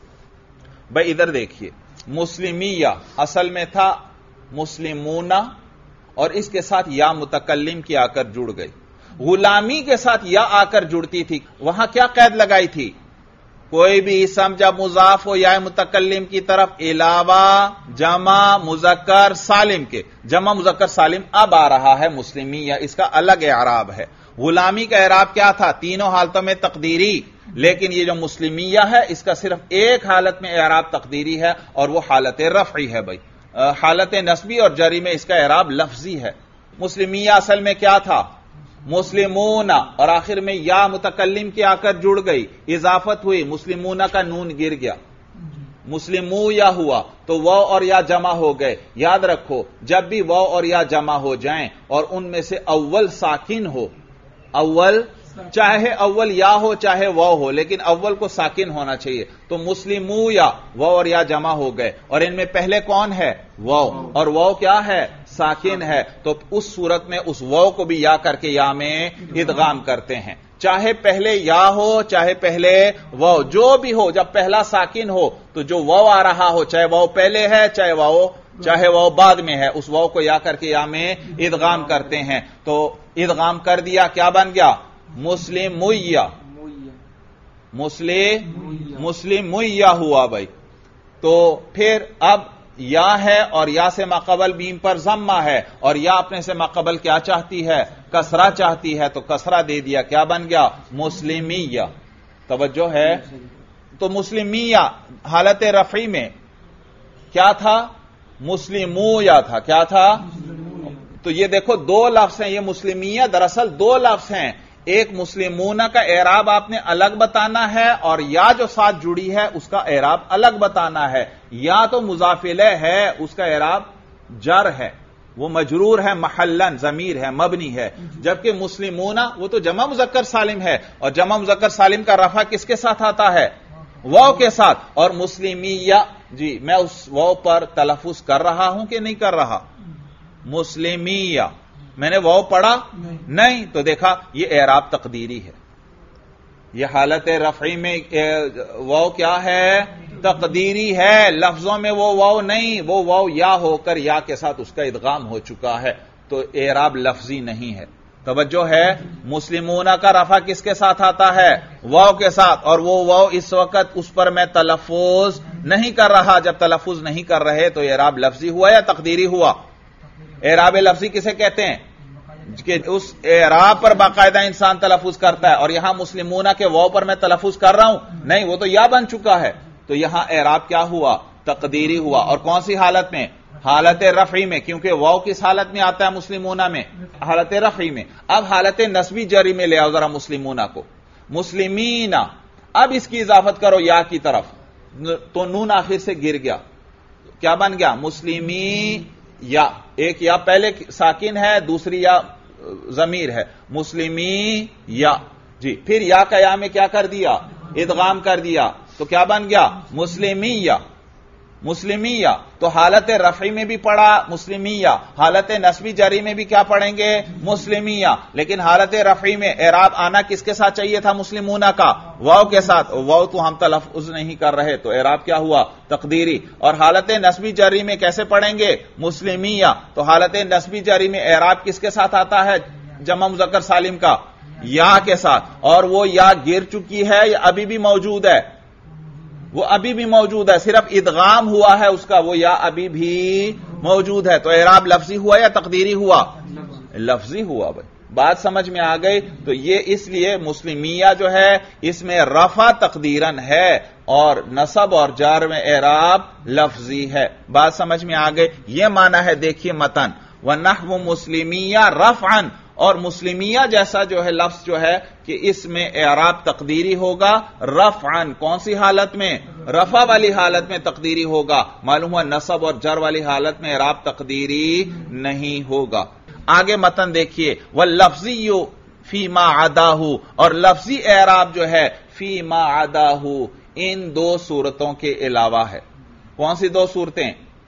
بھائی ادھر دیکھیے، مسلمیہ اصل میں تھا مسلمون، اور اس کے ساتھ یا متکلم کی آ کر جڑ گئی. غلامی کے ساتھ یا آ کر جڑتی تھی، وہاں کیا قید لگائی تھی؟ کوئی بھی اسم جب مضاف ہو یا متکلم کی طرف علاوہ جمع مذکر سالم کے. جمع مذکر سالم اب آ رہا ہے مسلمیہ، اس کا الگ اعراب ہے. غلامی کا اعراب کیا تھا؟ تینوں حالتوں میں تقدیری، لیکن یہ جو مسلمیہ ہے اس کا صرف ایک حالت میں اعراب تقدیری ہے، اور وہ حالت رفعی ہے بھائی. حالت نصبی اور جری میں اس کا اعراب لفظی ہے. مسلمیہ اصل میں کیا تھا؟ مسلمون، اور آخر میں یا متکلم کی آ کر جڑ گئی، اضافت ہوئی، مسلمون کا نون گر گیا، مسلمو یا ہوا تو واو اور یا جمع ہو گئے. یاد رکھو جب بھی واو اور یا جمع ہو جائیں اور ان میں سے اول ساکن ہو، اول چاہے اول یا ہو چاہے واو ہو، لیکن اول کو ساکن ہونا چاہیے. تو مسلمو یا واو اور یا جمع ہو گئے، اور ان میں پہلے کون ہے؟ واو، اور واو کیا ہے؟ ساکن ہے. تو اس صورت میں اس واو کو بھی یا کر کے یا میں ادغام کرتے ہیں. چاہے پہلے یا ہو چاہے پہلے واو، جو بھی ہو، جب پہلا ساکن ہو تو جو واو آ رہا ہو، چاہے واو پہلے ہے چاہے واو بعد میں ہے، اس واو کو یا کر کے یا میں ادغام کرتے ہیں. تو ادغام کر دیا، کیا بن گیا؟ مسلمیہ. مسلمیہ ہوا بھائی. تو پھر اب یا ہے اور یا سے ماقبل میم پر ضمہ ہے، اور یا اپنے سے ماقبل کیا چاہتی ہے؟ کسرہ چاہتی ہے، تو کسرہ دے دیا، کیا بن گیا؟ مسلمیہ. توجہ ہے؟ تو مسلمیہ حالت رفعی میں کیا تھا؟ مسلمویا تھا. کیا تھا؟ تو یہ دیکھو دو لفظ ہیں، یہ مسلمیہ دراصل دو لفظ ہیں. ایک مسلمون کا اعراب آپ نے الگ بتانا ہے، اور یا جو ساتھ جڑی ہے اس کا اعراب الگ بتانا ہے. یا تو مضاف الیہ ہے، اس کا اعراب جر ہے، وہ مجرور ہے، محلن ضمیر ہے، مبنی ہے. جبکہ مسلمون وہ تو جمع مذکر سالم ہے، اور جمع مذکر سالم کا رفع کس کے ساتھ آتا ہے؟ واو کے ساتھ. اور مسلمیہ، جی میں اس واو پر تلفظ کر رہا ہوں کہ نہیں کر رہا؟ مسلمیہ میں نے واو پڑھا نہیں، تو دیکھا یہ اعراب تقدیری ہے. یہ حالت رفعی میں واو کیا ہے؟ تقدیری ہے. لفظوں میں وہ واو نہیں، وہ واو یا ہو کر یا کے ساتھ اس کا ادغام ہو چکا ہے، تو اعراب لفظی نہیں ہے. توجہ ہے؟ مسلمون کا رفع کس کے ساتھ آتا ہے؟ واو کے ساتھ. اور وہ واو اس وقت اس پر میں تلفظ نہیں کر رہا. جب تلفظ نہیں کر رہے تو اعراب لفظی ہوا یا تقدیری ہوا؟ اعراب لفظی کسے کہتے ہیں؟ کہ اس اعراب پر باقاعدہ انسان تلفظ کرتا ہے. اور یہاں مسلمون کے واو پر میں تلفظ کر رہا ہوں نہیں، وہ تو یا بن چکا ہے. تو یہاں اعراب کیا ہوا؟ تقدیری ہوا. اور کون سی حالت میں؟ حالت رفعی میں. کیونکہ واو کس حالت میں آتا ہے مسلمون میں؟ حالت رفعی میں. اب حالت نصبی جری میں لے آؤ ذرا مسلمون کو. مسلمین، اب اس کی اضافت کرو یا کی طرف، تو نون آخر سے گر گیا، کیا بن گیا؟ مسلمی یا. ایک یا پہلے ساکن ہے، دوسری یا ضمیر ہے، مسلمی یا. جی پھر یا کا یا میں کیا کر دیا؟ ادغام کر دیا، تو کیا بن گیا؟ مسلمیہ. مسلمیہ تو حالت رفعی میں بھی پڑھا مسلمیہ، حالت نصبی جری میں بھی کیا پڑھیں گے؟ مسلمیہ. لیکن حالت رفعی میں اعراب آنا کس کے ساتھ چاہیے تھا؟ مسلمون کا، واو کے ساتھ. واو تو ہم تلفظ نہیں کر رہے، تو اعراب کیا ہوا؟ تقدیری. اور حالت نصبی جری میں کیسے پڑھیں گے؟ مسلمیہ. تو حالت نصبی جری میں اعراب کس کے ساتھ آتا ہے جمع مذکر سالم کا؟ یا کے ساتھ، اور وہ یا گر چکی ہے یا ابھی بھی موجود ہے؟ وہ ابھی بھی موجود ہے، صرف ادغام ہوا ہے اس کا، وہ یا ابھی بھی موجود ہے، تو اعراب لفظی ہوا یا تقدیری ہوا؟ لفظی ہوا بھائی، بات سمجھ میں آ گئی؟ تو یہ اس لیے مسلمیہ جو ہے اس میں رفع تقدیرن ہے اور نصب اور جار میں اعراب لفظی ہے، بات سمجھ میں آ گئی؟ یہ معنی ہے، دیکھیے متن وَنَحْوُ مُسْلِمِيَّ رَفْعًا، اور مسلمیہ جیسا جو ہے لفظ جو ہے کہ اس میں اعراب تقدیری ہوگا رفعاً، کون سی حالت میں؟ رفع والی حالت میں تقدیری ہوگا، معلوم ہوا نصب اور جر والی حالت میں اعراب تقدیری نہیں ہوگا۔ آگے متن دیکھیے وَاللَّفْظِيُّ فِي مَا عَدَاهُ، اور لفظی اعراب جو ہے فی ما عداہ، ان دو صورتوں کے علاوہ ہے۔ کون سی دو صورتیں؟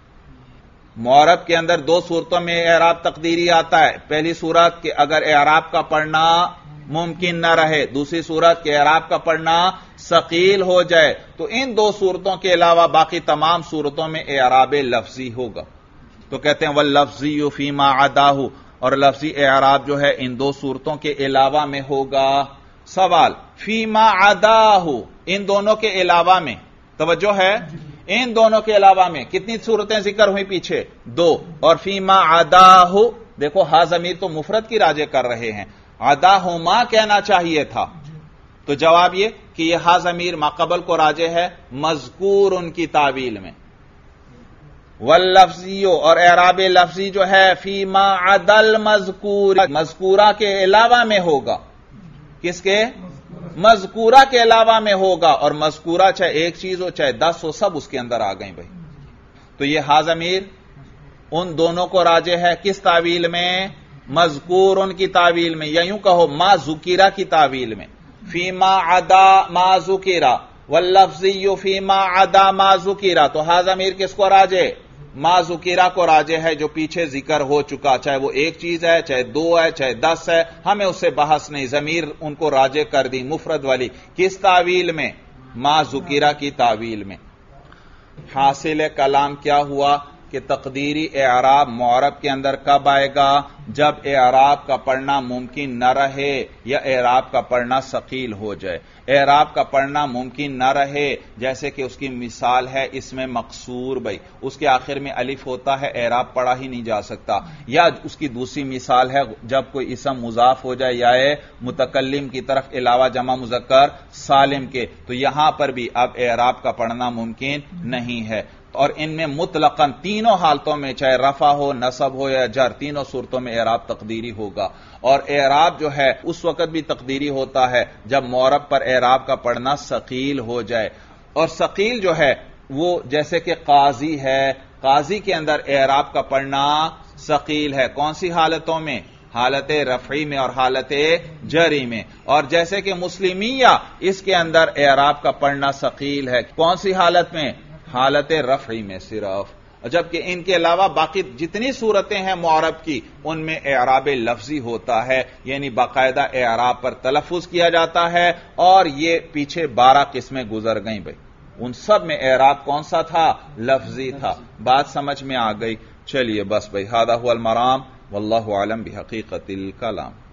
معرب کے اندر دو صورتوں میں اعراب تقدیری آتا ہے، پہلی صورت کہ اگر اعراب کا پڑھنا ممکن نہ رہے، دوسری صورت کہ اعراب کا پڑھنا ثقیل ہو جائے، تو ان دو صورتوں کے علاوہ باقی تمام صورتوں میں اعراب لفظی ہوگا۔ تو کہتے ہیں واللفظی فی ما عداہ، اور لفظی اعراب جو ہے ان دو صورتوں کے علاوہ میں ہوگا۔ سوال فی ما عداہ، ان دونوں کے علاوہ میں، توجہ ہے، ان دونوں کے علاوہ میں کتنی صورتیں ذکر ہوئی پیچھے؟ دو، اور فی ما عداہ، دیکھو ہا ضمیر تو مفرد کی راجع کر رہے ہیں، عداہما کہنا چاہیے تھا، تو جواب یہ کہ یہ ہا ضمیر ما قبل کو راجع ہے مذکور ان کی تعویل میں، واللفظی، اور اعراب لفظی جو ہے فی ما عدا المذکور، مذکورہ کے علاوہ میں ہوگا، کس کے؟ مذکورہ کے علاوہ میں ہوگا، اور مذکورہ چاہے ایک چیز ہو چاہے 10 ہو، سب اس کے اندر آ گئیں بھائی۔ تو یہ ہا ضمیر ان دونوں کو راجع ہے کس تعویل میں؟ مذکور ان کی تعویل میں، یا یوں کہو ما ذکیرہ کی تعویل میں، فی ما عدا ما ذکیرہ، واللفظی فی ما عدا ما ذکیرہ، تو ہا ضمیر کس کو راجع؟ ما ذکیرہ کو راجع ہے جو پیچھے ذکر ہو چکا، چاہے وہ ایک چیز ہے چاہے دو ہے چاہے 10 ہے، ہمیں اس سے بحث نہیں، ضمیر ان کو راجع کر دی مفرد والی، کس تعویل میں؟ ما ذکیرہ کی تعویل میں۔ حاصل کلام کیا ہوا کہ تقدیری اعراب معرب کے اندر کب آئے گا؟ جب اعراب کا پڑھنا ممکن نہ رہے یا اعراب کا پڑھنا ثقیل ہو جائے۔ اعراب کا پڑھنا ممکن نہ رہے جیسے کہ اس کی مثال ہے اس میں مقصور بھائی، اس کے آخر میں الف ہوتا ہے، اعراب پڑھا ہی نہیں جا سکتا، یا اس کی دوسری مثال ہے جب کوئی اسم مضاف ہو جائے یا متکلم کی طرف علاوہ جمع مذکر سالم کے، تو یہاں پر بھی اب اعراب کا پڑھنا ممکن نہیں ہے، اور ان میں مطلقاً تینوں حالتوں میں چاہے رفع ہو نصب ہو یا جر، تینوں صورتوں میں اعراب تقدیری ہوگا، اور اعراب جو ہے اس وقت بھی تقدیری ہوتا ہے جب معرب پر اعراب کا پڑھنا ثقیل ہو جائے، اور ثقیل جو ہے وہ جیسے کہ قاضی ہے، قاضی کے اندر اعراب کا پڑھنا ثقیل ہے، کون سی حالتوں میں؟ حالت رفعی میں اور حالت جری میں، اور جیسے کہ مسلمیہ اس کے اندر اعراب کا پڑھنا ثقیل ہے، کون سی حالت میں؟ حالت رفعی میں صرف، جبکہ ان کے علاوہ باقی جتنی صورتیں ہیں معرب کی ان میں اعراب لفظی ہوتا ہے، یعنی باقاعدہ اعراب پر تلفظ کیا جاتا ہے، اور یہ پیچھے 12 قسمیں گزر گئیں بھائی، ان سب میں اعراب کون سا تھا؟ لفظی تھا، بات سمجھ میں آ گئی؟ چلیے بس بھائی، ھذا ھو المرام واللہ اعلم بحقیقت الکلام۔